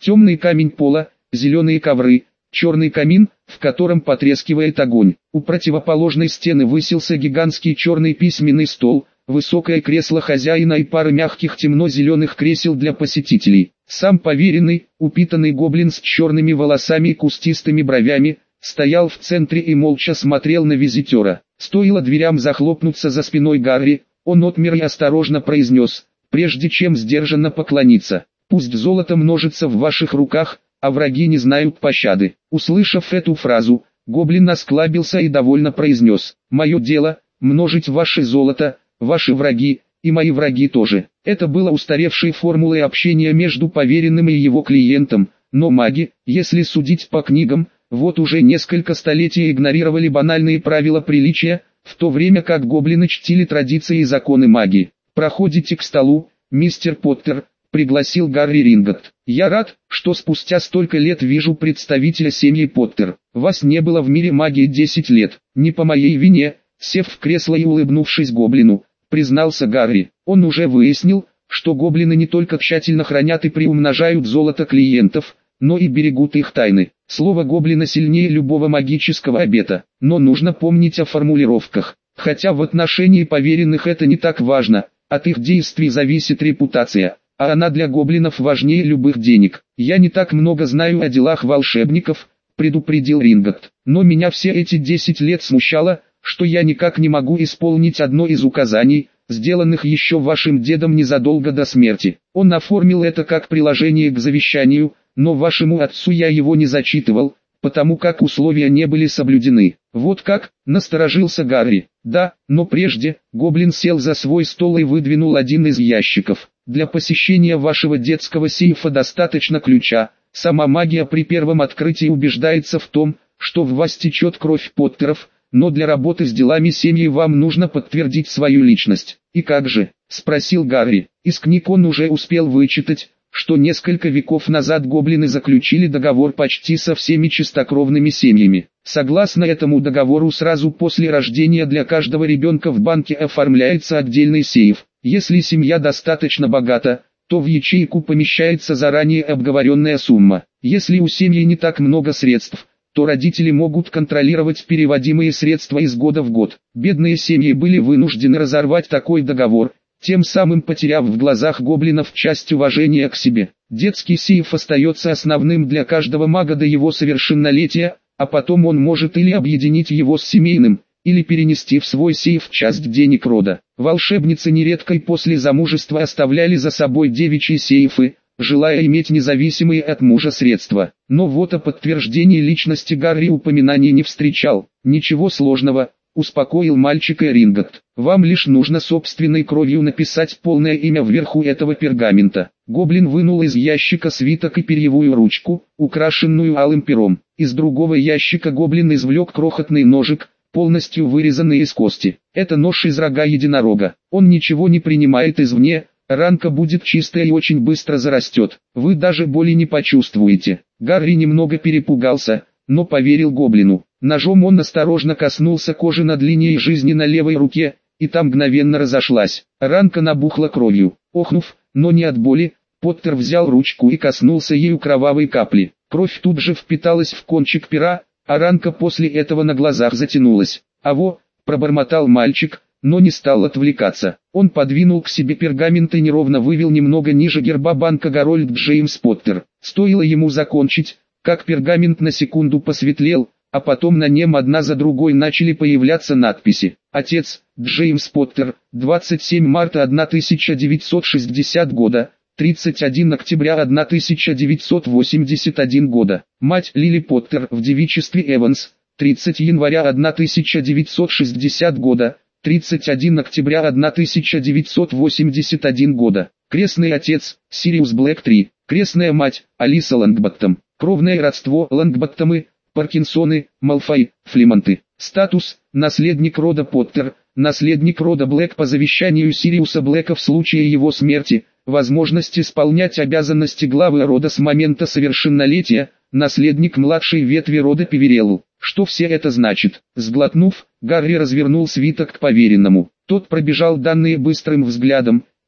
темный камень пола, зеленые ковры, черный камин, в котором потрескивает огонь. У противоположной стены высился гигантский черный письменный стол, высокое кресло хозяина и пара мягких темно-зеленых кресел для посетителей. Сам поверенный, упитанный гоблин с черными волосами и кустистыми бровями, стоял в центре и молча смотрел на визитера. Стоило дверям захлопнуться за спиной Гарри, он отмер и осторожно произнес, прежде чем сдержанно поклониться: «Пусть золото множится в ваших руках, а враги не знают пощады». Услышав эту фразу, гоблин осклабился и довольно произнес: «Мое дело – множить ваше золото, ваши враги, и мои враги тоже». Это было устаревшей формулой общения между поверенным и его клиентом, но маги, если судить по книгам, вот уже несколько столетий игнорировали банальные правила приличия, в то время как гоблины чтили традиции и законы магии. «Проходите к столу, мистер Поттер», — пригласил Гарри Ринготт. «Я рад, что спустя столько лет вижу представителя семьи Поттер. Вас не было в мире магии 10 лет, не по моей вине», — сев в кресло и улыбнувшись гоблину, признался Гарри. Он уже выяснил, что гоблины не только тщательно хранят и приумножают золото клиентов, но и берегут их тайны. Слово гоблина сильнее любого магического обета, но нужно помнить о формулировках. Хотя в отношении поверенных это не так важно, от их действий зависит репутация, а она для гоблинов важнее любых денег. «Я не так много знаю о делах волшебников», — предупредил Ринготт, «но меня все эти 10 лет смущало, что я никак не могу исполнить одно из указаний, сделанных еще вашим дедом незадолго до смерти. Он оформил это как приложение к завещанию, но вашему отцу я его не зачитывал, потому как условия не были соблюдены». «Вот как?» — насторожился Гарри. «Да, но прежде», — гоблин сел за свой стол и выдвинул один из ящиков. «Для посещения вашего детского сейфа достаточно ключа. Сама магия при первом открытии убеждается в том, что в вас течет кровь Поттеров, но для работы с делами семьи вам нужно подтвердить свою личность». «И как же?» — спросил Гарри. Из книг он уже успел вычитать, что несколько веков назад гоблины заключили договор почти со всеми чистокровными семьями. Согласно этому договору, сразу после рождения для каждого ребенка в банке оформляется отдельный сейф. Если семья достаточно богата, то в ячейку помещается заранее обговоренная сумма. Если у семьи не так много средств, то родители могут контролировать переводимые средства из года в год. Бедные семьи были вынуждены разорвать такой договор, тем самым потеряв в глазах гоблинов часть уважения к себе. Детский сейф остается основным для каждого мага до его совершеннолетия, а потом он может или объединить его с семейным, или перенести в свой сейф часть денег рода. Волшебницы нередко и после замужества оставляли за собой девичьи сейфы, желая иметь независимые от мужа средства. Но вот о подтверждении личности Гарри упоминаний не встречал. «Ничего сложного», — успокоил мальчика Ринготт. «Вам лишь нужно собственной кровью написать полное имя вверху этого пергамента». Гоблин вынул из ящика свиток и перьевую ручку, украшенную алым пером. Из другого ящика гоблин извлек крохотный ножик, полностью вырезанный из кости. Это нож из рога единорога. Он ничего не принимает извне, ранка будет чистая и очень быстро зарастет. Вы даже боли не почувствуете. Гарри немного перепугался, но поверил гоблину. Ножом он осторожно коснулся кожи над линией жизни на левой руке, и там мгновенно разошлась. Ранка набухла кровью. Охнув, но не от боли, Поттер взял ручку и коснулся ею кровавой капли. Кровь тут же впиталась в кончик пера, а ранка после этого на глазах затянулась. «Аво», — пробормотал мальчик, но не стал отвлекаться. Он подвинул к себе пергамент и неровно вывел немного ниже герба банка Гарольд Джеймс Поттер. Стоило ему закончить, как пергамент на секунду посветлел, а потом на нем одна за другой начали появляться надписи. Отец, Джеймс Поттер, 27 марта 1960 года, 31 октября 1981 года. Мать Лили Поттер в девичестве Эванс, 30 января 1960 года, 31 октября 1981 года. Крестный отец, Сириус Блэк III. Крестная мать, Алиса Лонгботтом. Кровное родство, Лонгботтомы, Паркинсоны, Малфой, Флимонты. Статус, наследник рода Поттер, наследник рода Блэк по завещанию Сириуса Блэка в случае его смерти, возможность исполнять обязанности главы рода с момента совершеннолетия, наследник младшей ветви рода Певерелл. Что все это значит? Сглотнув, Гарри развернул свиток к поверенному. Тот пробежал данные быстрым взглядом,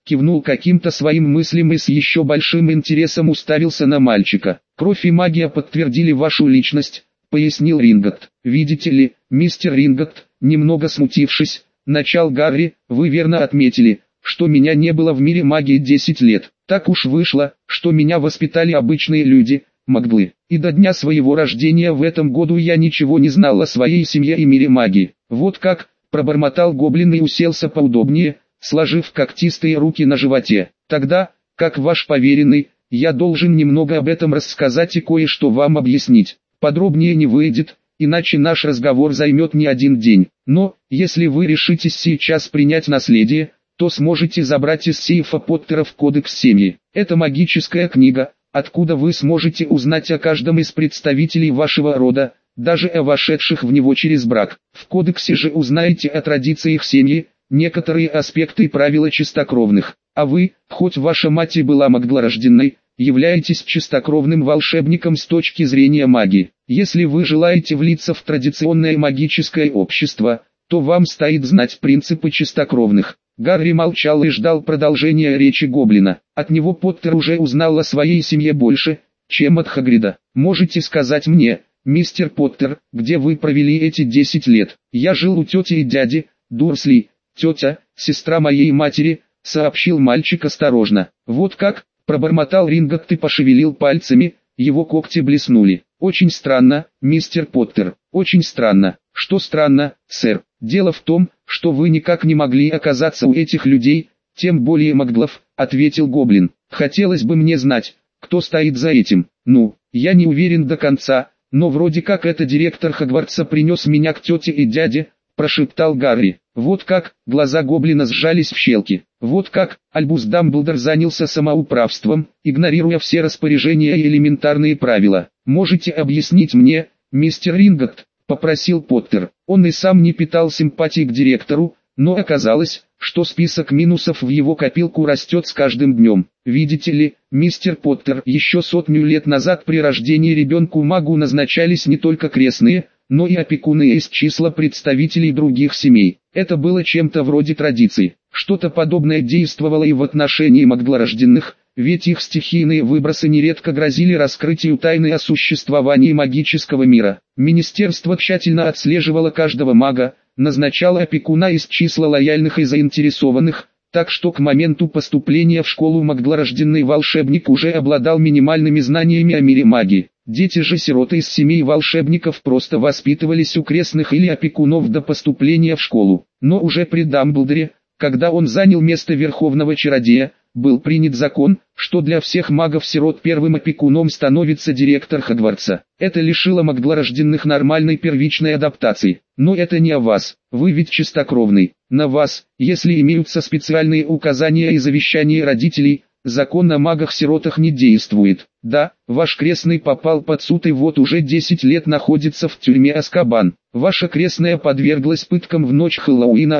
кивнул каким-то своим мыслям и с еще большим интересом уставился на мальчика. «Кровь и магия подтвердили вашу личность», — пояснил Ринготт. «Видите ли, мистер Ринготт», немного смутившись, начал Гарри, «вы верно отметили, что меня не было в мире магии 10 лет. Так уж вышло, что меня воспитали обычные люди, маглы, и до дня своего рождения в этом году я ничего не знал о своей семье и мире магии». «Вот как», — пробормотал гоблин и уселся поудобнее, сложив когтистые руки на животе. «Тогда, как ваш поверенный, я должен немного об этом рассказать и кое-что вам объяснить. Подробнее не выйдет, иначе наш разговор займет не один день. Но, если вы решитесь сейчас принять наследие, то сможете забрать из сейфа Поттеров кодекс семьи. Это магическая книга, откуда вы сможете узнать о каждом из представителей вашего рода, даже о вошедших в него через брак. В кодексе же узнаете о традициях семьи, некоторые аспекты и правила чистокровных. А вы, хоть ваша мать и была магдлорожденной, являетесь чистокровным волшебником с точки зрения магии. Если вы желаете влиться в традиционное магическое общество, то вам стоит знать принципы чистокровных». Гарри молчал и ждал продолжения речи гоблина. От него Поттер уже узнал о своей семье больше, чем от Хагрида. «Можете сказать мне, мистер Поттер, где вы провели эти 10 лет?» «Я жил у тети и дяди Дурсли, тетя, сестра моей матери», — сообщил мальчик осторожно. «Вот как?» — пробормотал Ринготт и пошевелил пальцами, его когти блеснули. «Очень странно, мистер Поттер, очень странно». «Что странно, сэр? Дело в том, что вы никак не могли оказаться у этих людей, тем более маглов», — ответил гоблин. «Хотелось бы мне знать, кто стоит за этим. Ну, я не уверен до конца, но вроде как это директор Хогвартса принес меня к тете и дяде», — прошептал Гарри. «Вот как?» — глаза гоблина сжались в щелки. «Вот как?» — Альбус Дамблдор занялся самоуправством, игнорируя все распоряжения и элементарные правила. «Можете объяснить мне, мистер Ринготт?» — попросил Поттер. Он и сам не питал симпатии к директору, но оказалось, что список минусов в его копилку растет с каждым днем. «Видите ли, мистер Поттер, еще 100 лет назад при рождении ребенку-магу назначались не только крестные, но и опекуны из числа представителей других семей. Это было чем-то вроде традиции. Что-то подобное действовало и в отношении магдлорожденных, ведь их стихийные выбросы нередко грозили раскрытию тайны о существовании магического мира. Министерство тщательно отслеживало каждого мага, назначало опекуна из числа лояльных и заинтересованных, так что к моменту поступления в школу магдлорожденный волшебник уже обладал минимальными знаниями о мире магии. Дети же сироты из семей волшебников просто воспитывались у крестных или опекунов до поступления в школу. Но уже при Дамблдоре, когда он занял место верховного чародея, был принят закон, что для всех магов-сирот первым опекуном становится директор Хогвартса. Это лишило магдлорожденных нормальной первичной адаптации. Но это не о вас, вы ведь чистокровный. На вас, если имеются специальные указания и завещания родителей, закон о магах-сиротах не действует. Да, ваш крестный попал под суд и вот уже 10 лет находится в тюрьме Азкабан. Ваша крестная подверглась пыткам в ночь Хэллоуина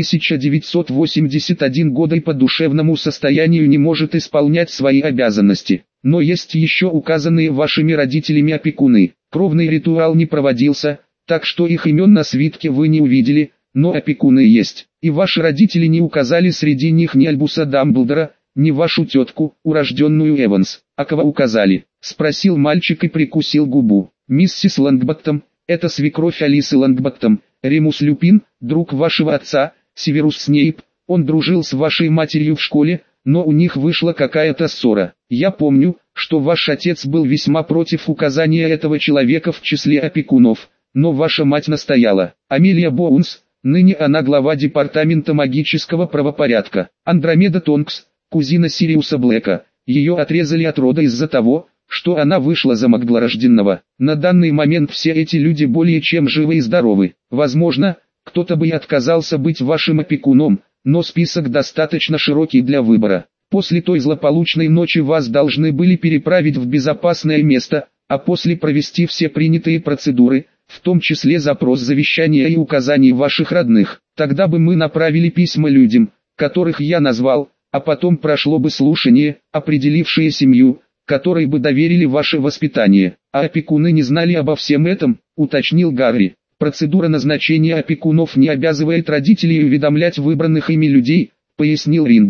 1981 года и по душевному состоянию не может исполнять свои обязанности. Но есть еще указанные вашими родителями опекуны. Кровный ритуал не проводился, так что их имен на свитке вы не увидели, но опекуны есть. И ваши родители не указали среди них ни Альбуса Дамблдора, ни вашу тетку, урожденную Эванс. «А кого указали?» — спросил мальчик и прикусил губу. «Миссис Лонгботтом, это свекровь Алисы Лонгботтом, Ремус Люпин, друг вашего отца, Северус Снейп, он дружил с вашей матерью в школе, но у них вышла какая-то ссора. Я помню, что ваш отец был весьма против указания этого человека в числе опекунов, но ваша мать настояла. Амелия Боунс, ныне она глава департамента магического правопорядка. Андромеда Тонкс, кузина Сириуса Блэка, ее отрезали от рода из-за того, что она вышла за магдлорожденного. На данный момент все эти люди более чем живы и здоровы. Возможно, кто-то бы и отказался быть вашим опекуном, но список достаточно широкий для выбора. После той злополучной ночи вас должны были переправить в безопасное место, а после провести все принятые процедуры, в том числе запрос завещания и указаний ваших родных. Тогда бы мы направили письма людям, которых я назвал, а потом прошло бы слушание, определившее семью, которой бы доверили ваше воспитание. А опекуны не знали обо всем этом, уточнил Гарри. Процедура назначения опекунов не обязывает родителей уведомлять выбранных ими людей, пояснил Ринготт.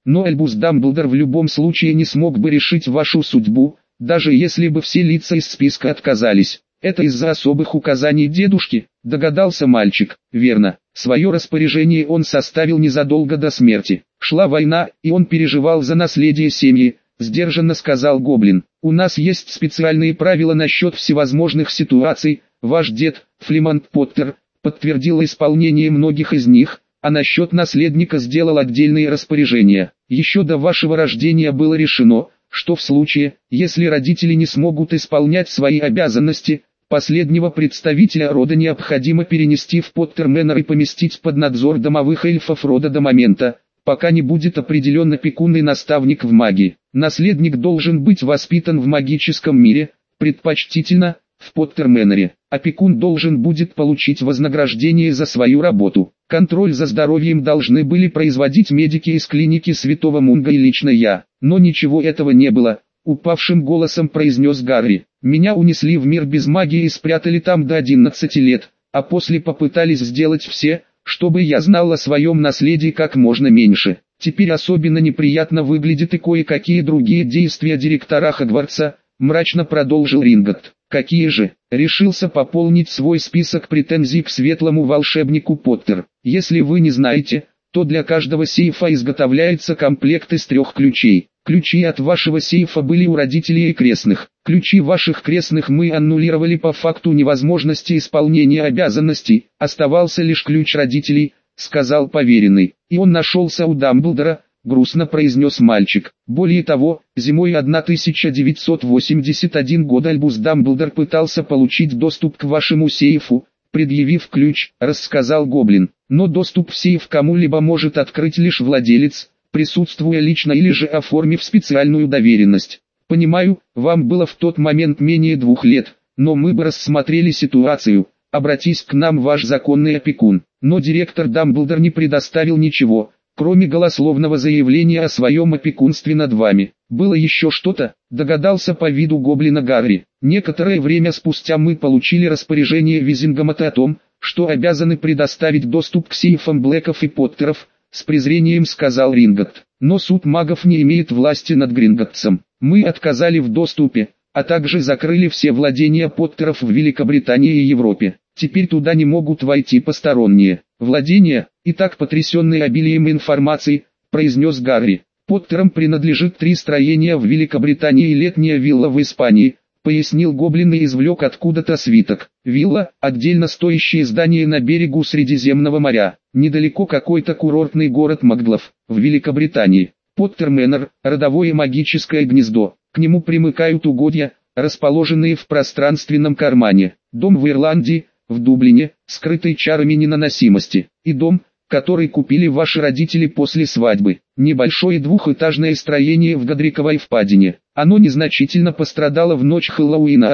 но Альбус Дамблдор в любом случае не смог бы решить вашу судьбу, даже если бы все лица из списка отказались. Это из-за особых указаний дедушки, догадался мальчик. Верно, свое распоряжение он составил незадолго до смерти. Шла война, и он переживал за наследие семьи, сдержанно сказал Гоблин. У нас есть специальные правила насчет всевозможных ситуаций. Ваш дед, Флемонт Поттер, подтвердил исполнение многих из них, а насчет наследника сделал отдельные распоряжения. Еще до вашего рождения было решено, что в случае, если родители не смогут исполнять свои обязанности, последнего представителя рода необходимо перенести в Поттер-Мэннер и поместить под надзор домовых эльфов рода до момента, пока не будет определен опекун и наставник в магии. Наследник должен быть воспитан в магическом мире, предпочтительно, в Поттер-Мэннере. Опекун должен будет получить вознаграждение за свою работу. Контроль за здоровьем должны были производить медики из клиники Святого Мунга и лично я. Но ничего этого не было, упавшим голосом произнес Гарри. Меня унесли в мир без магии и спрятали там до 11 лет, а после попытались сделать все, чтобы я знал о своем наследии как можно меньше. Теперь особенно неприятно выглядят и кое-какие другие действия директора Хогвартса, мрачно продолжил Ринготт. Какие же? Решился пополнить свой список претензий к светлому волшебнику Поттер. Если вы не знаете, то для каждого сейфа изготовляется комплект из 3 ключей. Ключи от вашего сейфа были у родителей и крестных. Ключи ваших крестных мы аннулировали по факту невозможности исполнения обязанностей. Оставался лишь ключ родителей, сказал поверенный. И он нашелся у Дамблдора, грустно произнес мальчик. Более того, зимой 1981 года Альбус Дамблдор пытался получить доступ к вашему сейфу, предъявив ключ, рассказал Гоблин. Но доступ в сейф кому-либо может открыть лишь владелец, присутствуя лично или же оформив специальную доверенность. Понимаю, вам было в тот момент менее 2 лет, но мы бы рассмотрели ситуацию. Обратись к нам ваш законный опекун. Но директор Дамблдор не предоставил ничего, кроме голословного заявления о своем опекунстве над вами. Было еще что-то, догадался по виду Гоблина Гарри. Некоторое время спустя мы получили распоряжение Визингомота о том, что обязаны предоставить доступ к сейфам Блэков и Поттеров, с презрением сказал Ринготт. Но суд магов не имеет власти над Гринготтсом. Мы отказали в доступе, а также закрыли все владения Поттеров в Великобритании и Европе. Теперь туда не могут войти посторонние. Владения, и так потрясенные обилием информации, произнес Гарри. Поттерам принадлежит 3 строения в Великобритании и летняя вилла в Испании, пояснил Гоблин и извлек откуда-то свиток. Вилла – отдельно стоящее здание на берегу Средиземного моря, недалеко какой-то курортный город Макдлов, в Великобритании. Поттер-Мэннер – родовое магическое гнездо, к нему примыкают угодья, расположенные в пространственном кармане. Дом в Ирландии, в Дублине, скрытый чарами ненаносимости, и дом, который купили ваши родители после свадьбы. Небольшое 2-этажное строение в Годриковой впадине. Оно незначительно пострадало в ночь Хэллоуина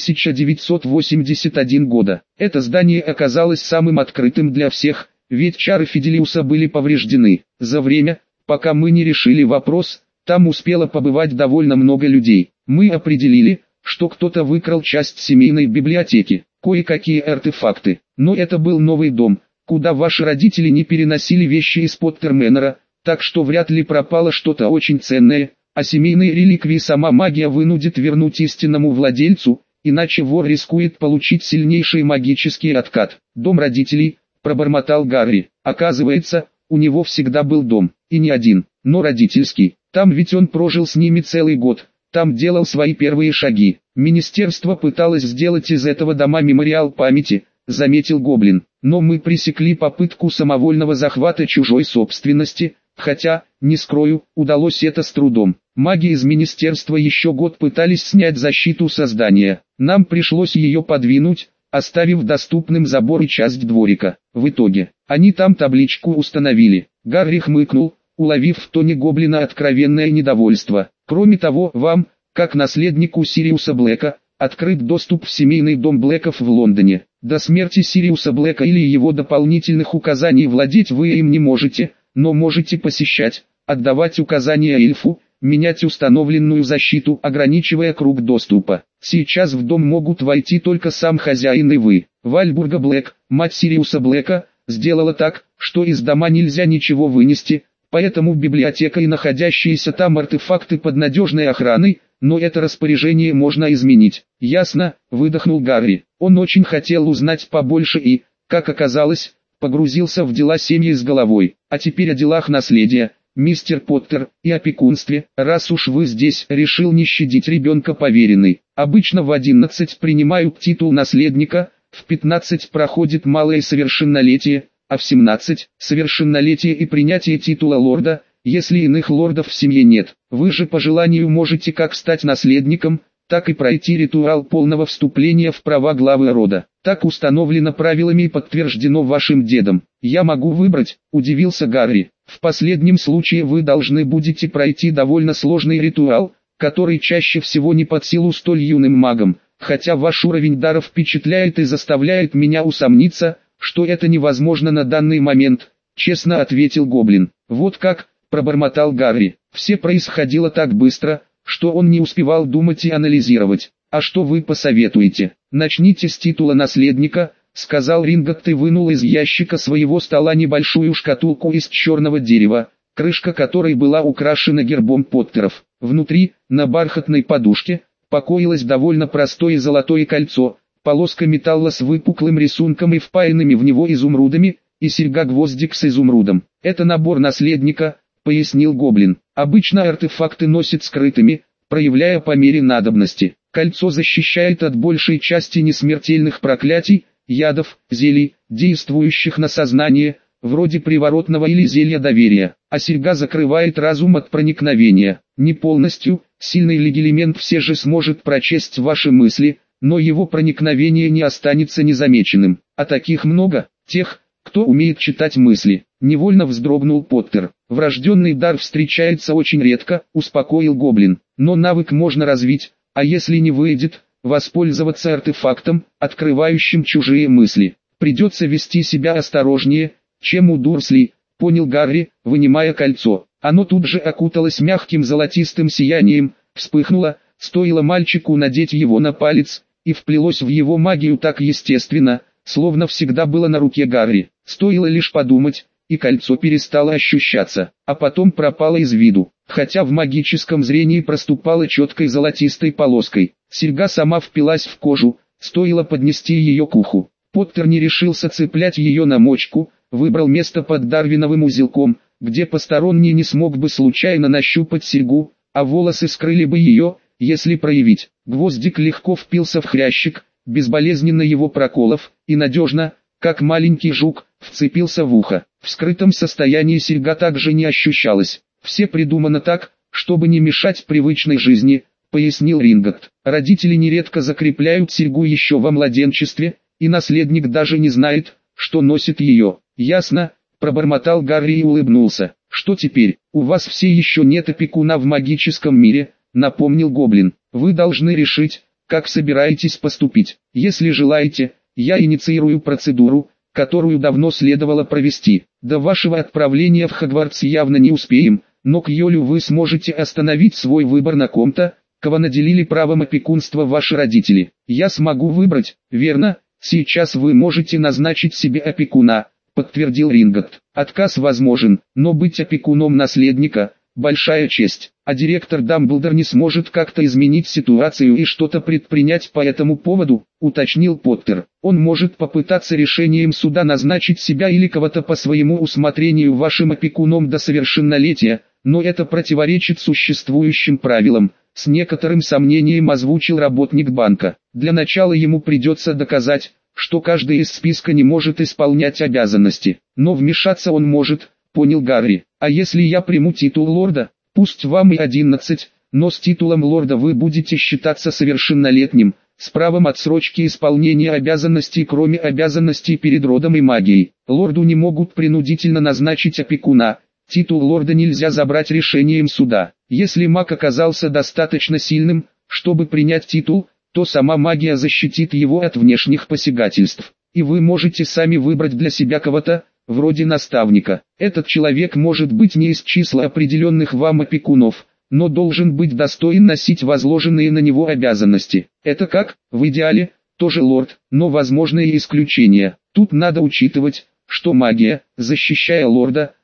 1981 года. Это здание оказалось самым открытым для всех, ведь чары Фиделиуса были повреждены. За время, пока мы не решили вопрос, там успело побывать довольно много людей. Мы определили, что кто-то выкрал часть семейной библиотеки, кое-какие артефакты. Но это был новый дом, куда ваши родители не переносили вещи из Поттер-Мэннера, так что вряд ли пропало что-то очень ценное, а семейные реликвии сама магия вынудит вернуть истинному владельцу, иначе вор рискует получить сильнейший магический откат. Дом родителей, пробормотал Гарри. Оказывается, у него всегда был дом, и не один, но родительский. Там ведь он прожил с ними целый год, там делал свои первые шаги. Министерство пыталось сделать из этого дома мемориал памяти, заметил Гоблин. Но мы пресекли попытку самовольного захвата чужой собственности, хотя, не скрою, удалось это с трудом. Маги из министерства еще год пытались снять защиту со здания. Нам пришлось ее подвинуть, оставив доступным забор и часть дворика. В итоге, они там табличку установили. Гарри хмыкнул, уловив в тоне Гоблина откровенное недовольство. Кроме того, вам, как наследнику Сириуса Блэка, открыт доступ в семейный дом Блэков в Лондоне. До смерти Сириуса Блэка или его дополнительных указаний владеть вы им не можете, но можете посещать, отдавать указания эльфу, менять установленную защиту, ограничивая круг доступа. Сейчас в дом могут войти только сам хозяин и вы. Вальбурга Блэк, мать Сириуса Блэка, сделала так, что из дома нельзя ничего вынести, Поэтому библиотека и находящиеся там артефакты под надежной охраной, но это распоряжение можно изменить. Ясно, выдохнул Гарри. Он очень хотел узнать побольше и, как оказалось, погрузился в дела семьи с головой. А теперь о делах наследия, мистер Поттер, и опекунстве. Раз уж вы здесь, решил не щадить ребенка поверенный. Обычно в 11 принимают титул наследника, в 15 проходит малое совершеннолетие, а в 17 – совершеннолетие и принятие титула лорда, если иных лордов в семье нет. Вы же по желанию можете как стать наследником, так и пройти ритуал полного вступления в права главы рода. Так установлено правилами и подтверждено вашим дедом. Я могу выбрать, удивился Гарри. В последнем случае вы должны будете пройти довольно сложный ритуал, который чаще всего не под силу столь юным магам, хотя ваш уровень дара впечатляет и заставляет меня усомниться, что это невозможно на данный момент, честно ответил Гоблин. Вот как, пробормотал Гарри. Все происходило так быстро, что он не успевал думать и анализировать. А что вы посоветуете? Начните с титула наследника, сказал Ринготт и вынул из ящика своего стола небольшую шкатулку из черного дерева, крышка которой была украшена гербом Поттеров. Внутри, на бархатной подушке, покоилось довольно простое золотое кольцо, полоска металла с выпуклым рисунком и впаянными в него изумрудами, и серьга-гвоздик с изумрудом. Это набор наследника, пояснил Гоблин. Обычно артефакты носят скрытыми, проявляя по мере надобности. Кольцо защищает от большей части несмертельных проклятий, ядов, зелий, действующих на сознание, вроде приворотного или зелья доверия, а серьга закрывает разум от проникновения. Не полностью, сильный легилемент все же сможет прочесть ваши мысли, но его проникновение не останется незамеченным. А таких много, тех, кто умеет читать мысли. Невольно вздрогнул Поттер. Врожденный дар встречается очень редко, успокоил Гоблин, но навык можно развить, а если не выйдет, воспользоваться артефактом, открывающим чужие мысли. Придется вести себя осторожнее, чем у Дурсли, понял Гарри, вынимая кольцо. Оно тут же окуталось мягким золотистым сиянием, вспыхнуло, стоило мальчику надеть его на палец, и вплелось в его магию так естественно, словно всегда было на руке Гарри. Стоило лишь подумать, и кольцо перестало ощущаться, а потом пропало из виду, хотя в магическом зрении проступало четкой золотистой полоской. Серьга сама впилась в кожу, стоило поднести ее к уху. Поттер не решился цеплять ее на мочку, выбрал место под Дарвиновым узелком, где посторонний не смог бы случайно нащупать серьгу, а волосы скрыли бы ее, если проявить. Гвоздик легко впился в хрящик, безболезненно его проколов, и надежно, как маленький жук, вцепился в ухо. В скрытом состоянии серьга также не ощущалась. Все придумано так, чтобы не мешать привычной жизни, пояснил Ринготт. Родители нередко закрепляют серьгу еще во младенчестве, и наследник даже не знает, что носит ее. Ясно, пробормотал Гарри и улыбнулся. Что теперь? У вас все еще нет опекуна в магическом мире, напомнил Гоблин. Вы должны решить, как собираетесь поступить. Если желаете, я инициирую процедуру, которую давно следовало провести. До вашего отправления в Хогвартс явно не успеем, но к Йолю вы сможете остановить свой выбор на ком-то, кого наделили правом опекунства ваши родители. Я смогу выбрать, верно? Сейчас вы можете назначить себе опекуна, подтвердил Ринготт. Отказ возможен, но быть опекуном наследника – большая честь, а директор Дамблдор не сможет как-то изменить ситуацию и что-то предпринять по этому поводу, уточнил Поттер. Он может попытаться решением суда назначить себя или кого-то по своему усмотрению вашим опекуном до совершеннолетия, но это противоречит существующим правилам, с некоторым сомнением озвучил работник банка. Для начала ему придется доказать, что каждый из списка не может исполнять обязанности, но вмешаться он может, понял Гарри. А если я приму титул лорда, пусть вам и 11, но с титулом лорда вы будете считаться совершеннолетним, с правом отсрочки исполнения обязанностей кроме обязанностей перед родом и магией. Лорду не могут принудительно назначить опекуна, титул лорда нельзя забрать решением суда. Если маг оказался достаточно сильным, чтобы принять титул, то сама магия защитит его от внешних посягательств, и вы можете сами выбрать для себя кого-то, вроде наставника. Этот человек может быть не из числа определенных вам опекунов, но должен быть достоин носить возложенные на него обязанности. Это как, в идеале, тоже лорд, но возможны и исключения. Тут надо учитывать, что магия, защищая лорда,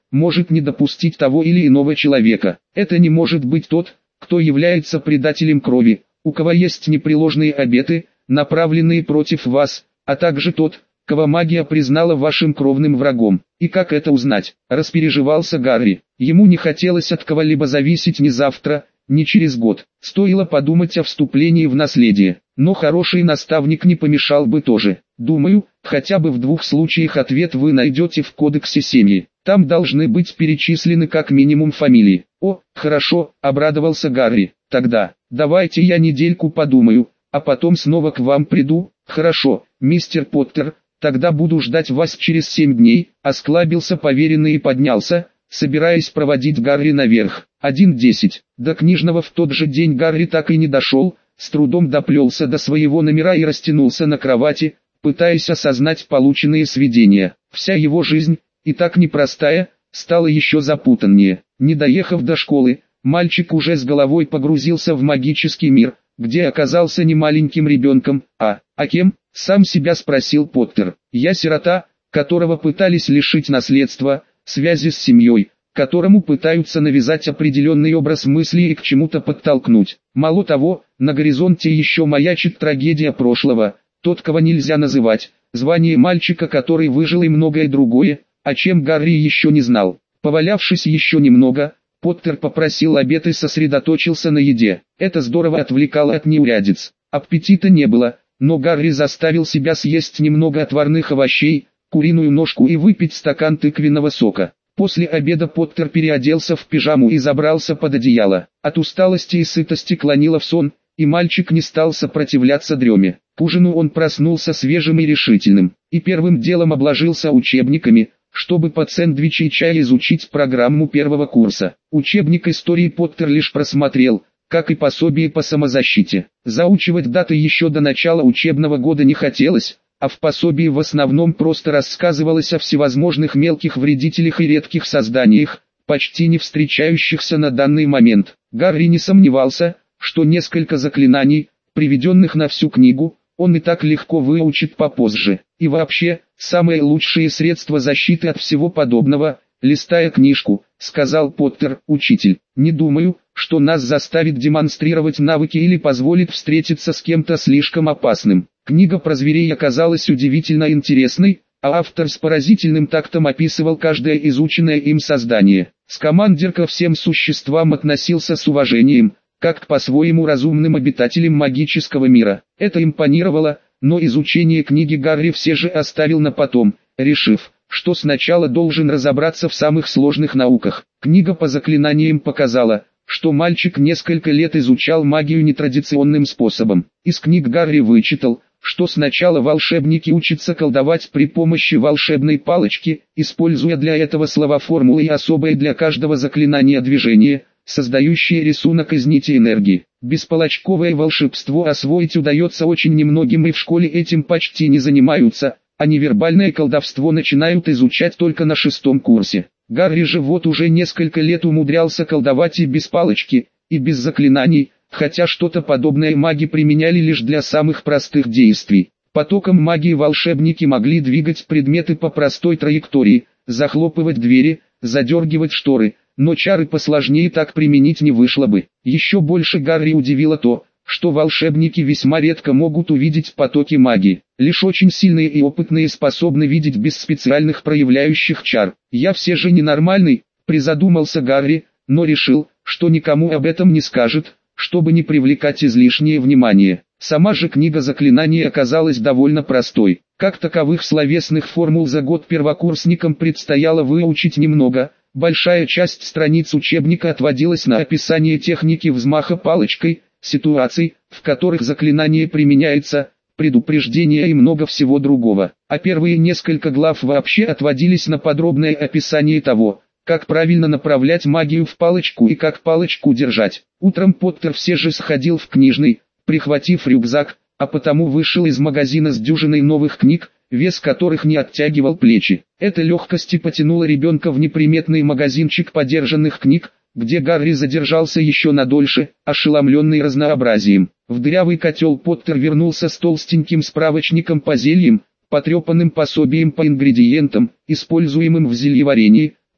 может не допустить того или иного человека. Это не может быть тот, кто является предателем крови, у кого есть непреложные обеты, направленные против вас, а также тот, кого магия признала вашим кровным врагом. И как это узнать? Распереживался Гарри. Ему не хотелось от кого-либо зависеть ни завтра, ни через год. Стоило подумать о вступлении в наследие. Но хороший наставник не помешал бы тоже. Думаю, хотя бы в 2 случаях ответ вы найдете в кодексе семьи. Там должны быть перечислены как минимум фамилии. О, хорошо, обрадовался Гарри. Тогда, давайте я недельку подумаю, а потом снова к вам приду. Хорошо, мистер Поттер, тогда буду ждать вас через 7 дней. Осклабился поверенный и поднялся, собираясь проводить Гарри наверх. 1:10. До книжного в тот же день Гарри так и не дошел, с трудом доплелся до своего номера и растянулся на кровати, пытаясь осознать полученные сведения. Вся его жизнь, и так непростая, стала еще запутаннее. Не доехав до школы, мальчик уже с головой погрузился в магический мир, где оказался не маленьким ребенком, а кем? Сам себя спросил Поттер. Я сирота, которого пытались лишить наследства, связи с семьей, которому пытаются навязать определенный образ мысли и к чему-то подтолкнуть. Мало того, на горизонте еще маячит трагедия прошлого, тот, кого нельзя называть, звание мальчика, который выжил, и многое другое, о чем Гарри еще не знал. Повалявшись еще немного, Поттер попросил обед и сосредоточился на еде. Это здорово отвлекало от неурядиц. Аппетита не было, но Гарри заставил себя съесть немного отварных овощей, куриную ножку и выпить стакан тыквенного сока. После обеда Поттер переоделся в пижаму и забрался под одеяло. От усталости и сытости клонило в сон, и мальчик не стал сопротивляться дреме. К ужину он проснулся свежим и решительным, и первым делом обложился учебниками, чтобы под сэндвичи и чай изучить программу 1-го курса. Учебник истории Поттер лишь просмотрел, как и пособие по самозащите. Заучивать даты еще до начала учебного года не хотелось, а в пособии в основном просто рассказывалось о всевозможных мелких вредителях и редких созданиях, почти не встречающихся на данный момент. Гарри не сомневался, что несколько заклинаний, приведенных на всю книгу, он и так легко выучит попозже. И вообще, самое лучшее средство защиты от всего подобного, листая книжку, сказал Поттер. Учитель, не думаю, что нас заставит демонстрировать навыки или позволит встретиться с кем-то слишком опасным. Книга про зверей оказалась удивительно интересной, а автор с поразительным тактом описывал каждое изученное им создание. Скамандер ко всем существам относился с уважением, как к по-своему разумным обитателям магического мира. Это импонировало, но изучение книги Гарри все же оставил на потом, решив, что сначала должен разобраться в самых сложных науках. Книга по заклинаниям показала, что мальчик несколько лет изучал магию нетрадиционным способом. Из книг Гарри вычитал, что сначала волшебники учатся колдовать при помощи волшебной палочки, используя для этого слова-формулы и особое для каждого заклинания движение, создающее рисунок из нити энергии. Беспалочковое волшебство освоить удается очень немногим, и в школе этим почти не занимаются, а невербальное колдовство начинают изучать только на 6-м курсе. Гарри же вот уже несколько лет умудрялся колдовать и без палочки, и без заклинаний, хотя что-то подобное маги применяли лишь для самых простых действий. Потоком магии волшебники могли двигать предметы по простой траектории, захлопывать двери, задергивать шторы, но чары посложнее так применить не вышло бы. Еще больше Гарри удивило то, что волшебники весьма редко могут увидеть потоки магии. Лишь очень сильные и опытные способны видеть без специальных проявляющих чар. «Я все же ненормальный», — призадумался Гарри, но решил, что никому об этом не скажет, чтобы не привлекать излишнее внимание. Сама же книга заклинаний оказалась довольно простой. Как таковых словесных формул за год первокурсникам предстояло выучить немного. Большая часть страниц учебника отводилась на описание техники взмаха палочкой, ситуаций, в которых заклинание применяется, предупреждения и много всего другого. А первые несколько глав вообще отводились на подробное описание того, как правильно направлять магию в палочку и как палочку держать. Утром Поттер все же сходил в книжный, прихватив рюкзак, а потому вышел из магазина с дюжиной новых книг, вес которых не оттягивал плечи. Эта легкость и потянула ребенка в неприметный магазинчик подержанных книг, где Гарри задержался еще надольше, ошеломленный разнообразием. В дырявый котел Поттер вернулся с толстеньким справочником по зельям, потрепанным пособием по ингредиентам, используемым в зельеварении,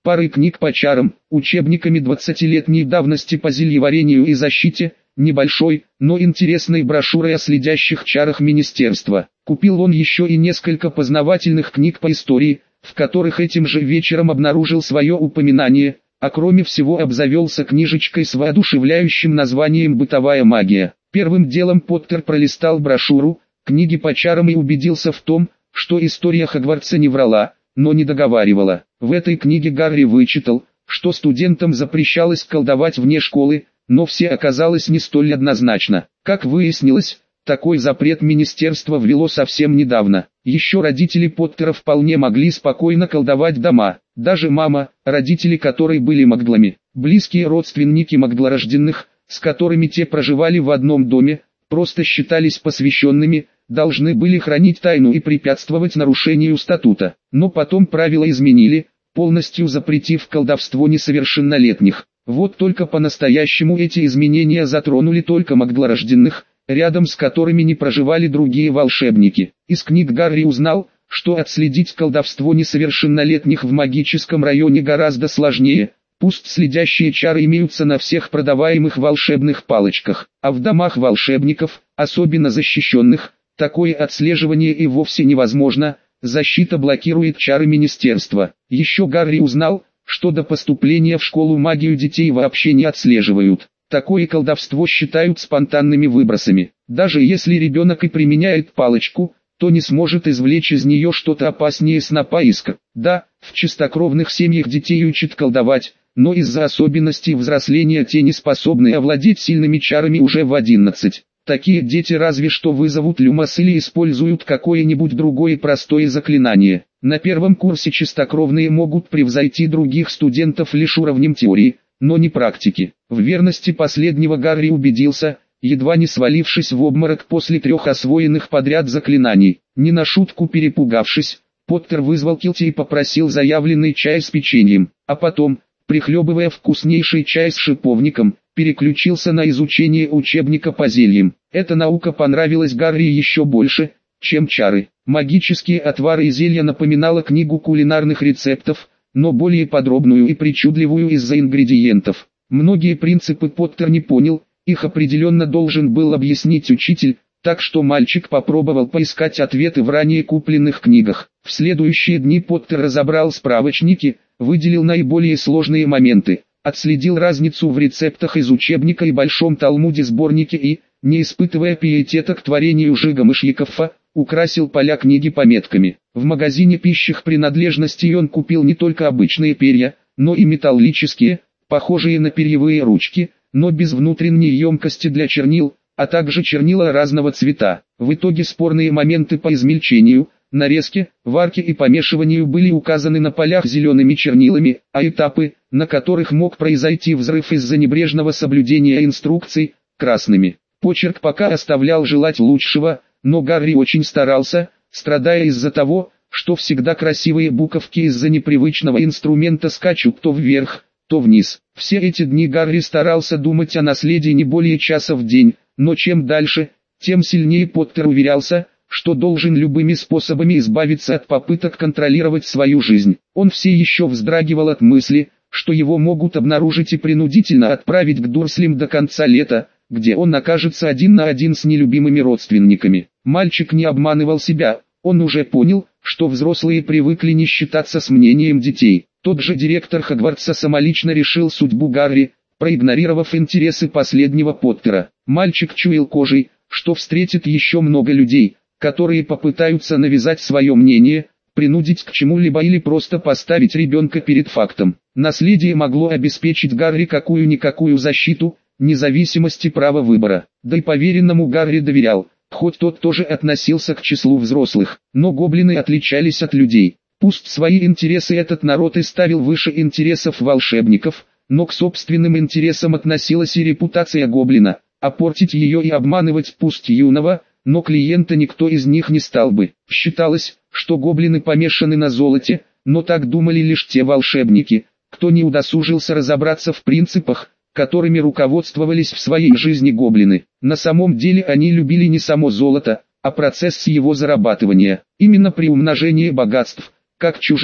парой книг по чарам, учебниками 20-летней давности по зельеварению и защите, небольшой, но интересной брошюрой о следящих чарах министерства. Купил он еще и несколько познавательных книг по истории, в которых этим же вечером обнаружил свое упоминание, а кроме всего обзавелся книжечкой с воодушевляющим названием «Бытовая магия». Первым делом Поттер пролистал брошюру, книги по чарам и убедился в том, что история Хогвартса не врала, но не договаривала. В этой книге Гарри вычитал, что студентам запрещалось колдовать вне школы, но все оказалось не столь однозначно. Как выяснилось, такой запрет министерство ввело совсем недавно. Еще родители Поттера вполне могли спокойно колдовать дома. Даже мама, родители которой были маглами, близкие родственники маглорожденных, с которыми те проживали в одном доме, просто считались посвященными, должны были хранить тайну и препятствовать нарушению статута. Но потом правила изменили, полностью запретив колдовство несовершеннолетних. Вот только по-настоящему эти изменения затронули только маглорожденных, рядом с которыми не проживали другие волшебники. Из книг Гарри узнал, что отследить колдовство несовершеннолетних в магическом районе гораздо сложнее, пусть следящие чары имеются на всех продаваемых волшебных палочках, а в домах волшебников, особенно защищенных, такое отслеживание и вовсе невозможно, защита блокирует чары министерства. Еще Гарри узнал, что до поступления в школу магию детей вообще не отслеживают. Такое колдовство считают спонтанными выбросами. Даже если ребенок и применяет палочку, то не сможет извлечь из нее что-то опаснее снопа искр. Да, в чистокровных семьях детей учат колдовать, но из-за особенностей взросления те не способны овладеть сильными чарами уже в 11. Такие дети разве что вызовут люмос или используют какое-нибудь другое простое заклинание. На первом курсе чистокровные могут превзойти других студентов лишь уровнем теории, но не практики. В верности последнего Гарри убедился, едва не свалившись в обморок после 3 освоенных подряд заклинаний. Не на шутку перепугавшись, Поттер вызвал Килти и попросил заявленный чай с печеньем, а потом, прихлебывая вкуснейший чай с шиповником, переключился на изучение учебника по зельям. Эта наука понравилась Гарри еще больше, чем чары. Магические отвары и зелья напоминала книгу кулинарных рецептов, но более подробную и причудливую из-за ингредиентов. Многие принципы Поттер не понял, их определенно должен был объяснить учитель, так что мальчик попробовал поискать ответы в ранее купленных книгах. В следующие дни Поттер разобрал справочники, выделил наиболее сложные моменты, отследил разницу в рецептах из учебника и большом талмуде сборнике и, не испытывая пиетета к творению Жига Мышьякова, украсил поля книги пометками. В магазине пищих принадлежностей он купил не только обычные перья, но и металлические, похожие на перьевые ручки, но без внутренней емкости для чернил, а также чернила разного цвета. В итоге спорные моменты по измельчению, нарезке, варке и помешиванию были указаны на полях зелеными чернилами, а этапы, на которых мог произойти взрыв из-за небрежного соблюдения инструкций, красными. Почерк пока оставлял желать лучшего, но Гарри очень старался, страдая из-за того, что всегда красивые буковки из-за непривычного инструмента скачут то вверх, то вниз. Все эти дни Гарри старался думать о наследии не более часа в день, но чем дальше, тем сильнее Поттер уверялся, что должен любыми способами избавиться от попыток контролировать свою жизнь. Он все еще вздрагивал от мысли, что его могут обнаружить и принудительно отправить к Дурслям до конца лета, где он окажется один на один с нелюбимыми родственниками. Мальчик не обманывал себя, он уже понял, что взрослые привыкли не считаться с мнением детей. Тот же директор Хогвартса самолично решил судьбу Гарри, проигнорировав интересы последнего Поттера. Мальчик чуял кожей, что встретит еще много людей, которые попытаются навязать свое мнение, принудить к чему-либо или просто поставить ребенка перед фактом. Наследие могло обеспечить Гарри какую-никакую защиту, независимость и право выбора. Да и поверенному Гарри доверял, хоть тот тоже относился к числу взрослых, но гоблины отличались от людей. Пусть свои интересы этот народ и ставил выше интересов волшебников, но к собственным интересам относилась и репутация гоблина, а портить ее и обманывать пусть юного, но клиента никто из них не стал бы. Считалось, что гоблины помешаны на золоте, но так думали лишь те волшебники, кто не удосужился разобраться в принципах, которыми руководствовались в своей жизни гоблины. На самом деле они любили не само золото, а процесс его зарабатывания. Именно при умножении богатств, как чужих,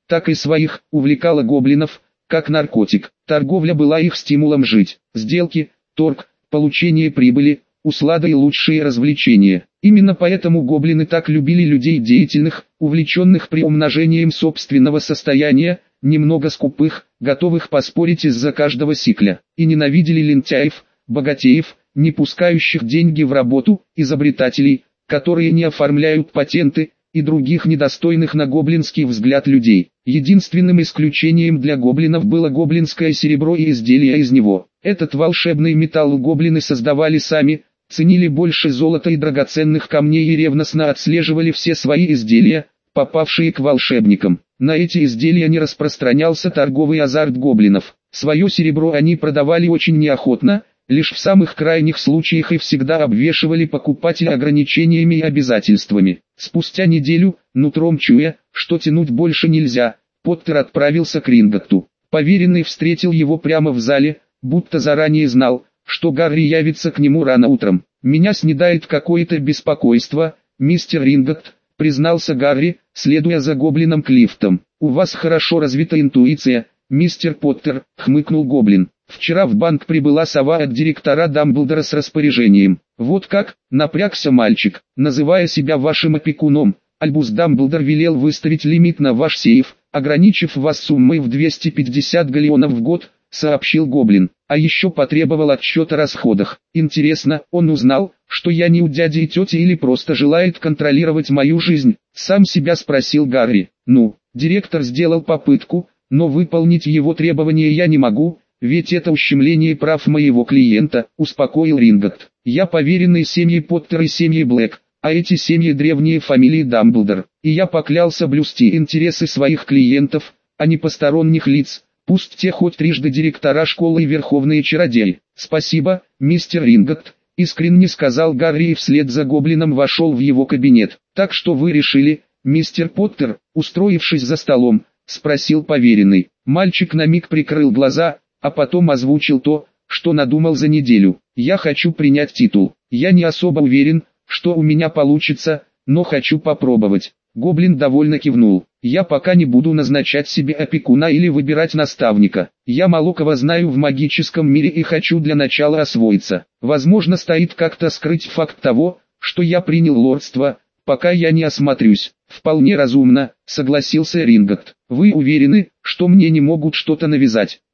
так и своих, увлекала гоблинов, как наркотик. Торговля была их стимулом жить. Сделки, торг, получение прибыли, услада и лучшие развлечения. Именно поэтому гоблины так любили людей деятельных, увлеченных приумножением собственного состояния, немного скупых, готовых поспорить из-за каждого сикля, и ненавидели лентяев, богатеев, не пускающих деньги в работу, изобретателей, которые не оформляют патенты, и других недостойных на гоблинский взгляд людей. Единственным исключением для гоблинов было гоблинское серебро и изделия из него. Этот волшебный металл гоблины создавали сами, ценили больше золота и драгоценных камней и ревностно отслеживали все свои изделия, попавшие к волшебникам. На эти изделия не распространялся торговый азарт гоблинов. Свое серебро они продавали очень неохотно, лишь в самых крайних случаях и всегда обвешивали покупателя ограничениями и обязательствами. Спустя неделю, нутром чуя, что тянуть больше нельзя, Поттер отправился к Ринготту. Поверенный встретил его прямо в зале, будто заранее знал, что Гарри явится к нему рано утром. «Меня снедает какое-то беспокойство, мистер Ринготт», признался Гарри, следуя за гоблином Клифтом. «У вас хорошо развита интуиция, мистер Поттер», хмыкнул гоблин. «Вчера в банк прибыла сова от директора Дамблдора с распоряжением». «Вот как?» — напрягся мальчик. «Называя себя вашим опекуном, Альбус Дамблдор велел выставить лимит на ваш сейф, ограничив вас суммой в 250 галлеонов в год», — сообщил гоблин. «А еще потребовал отчет о расходах. Интересно, он узнал, что я не у дяди и тети или просто желает контролировать мою жизнь?» Сам себя спросил Гарри. «Ну, директор сделал попытку, но выполнить его требования я не могу, ведь это ущемление прав моего клиента», — успокоил Ринготт. «Я поверенный семьи Поттер и семьи Блэк, а эти семьи древние фамилии Дамблдор, и я поклялся блюсти интересы своих клиентов, а не посторонних лиц, пусть те хоть трижды директора школы и верховные чародеи». «Спасибо, мистер Ринготт», — искренне сказал Гарри и вслед за гоблином вошел в его кабинет. «Так что вы решили, мистер Поттер?» — устроившись за столом, спросил поверенный. Мальчик на миг прикрыл глаза, а потом озвучил то, что надумал за неделю. «Я хочу принять титул. Я не особо уверен, что у меня получится, но хочу попробовать». Гоблин довольно кивнул. «Я пока не буду назначать себе опекуна или выбирать наставника. Я мало кого знаю в магическом мире и хочу для начала освоиться. Возможно, стоит как-то скрыть факт того, что я принял лордство, пока я не осмотрюсь». «Вполне разумно», — согласился Ринготт. «Вы уверены, что мне не могут что-то навязать?»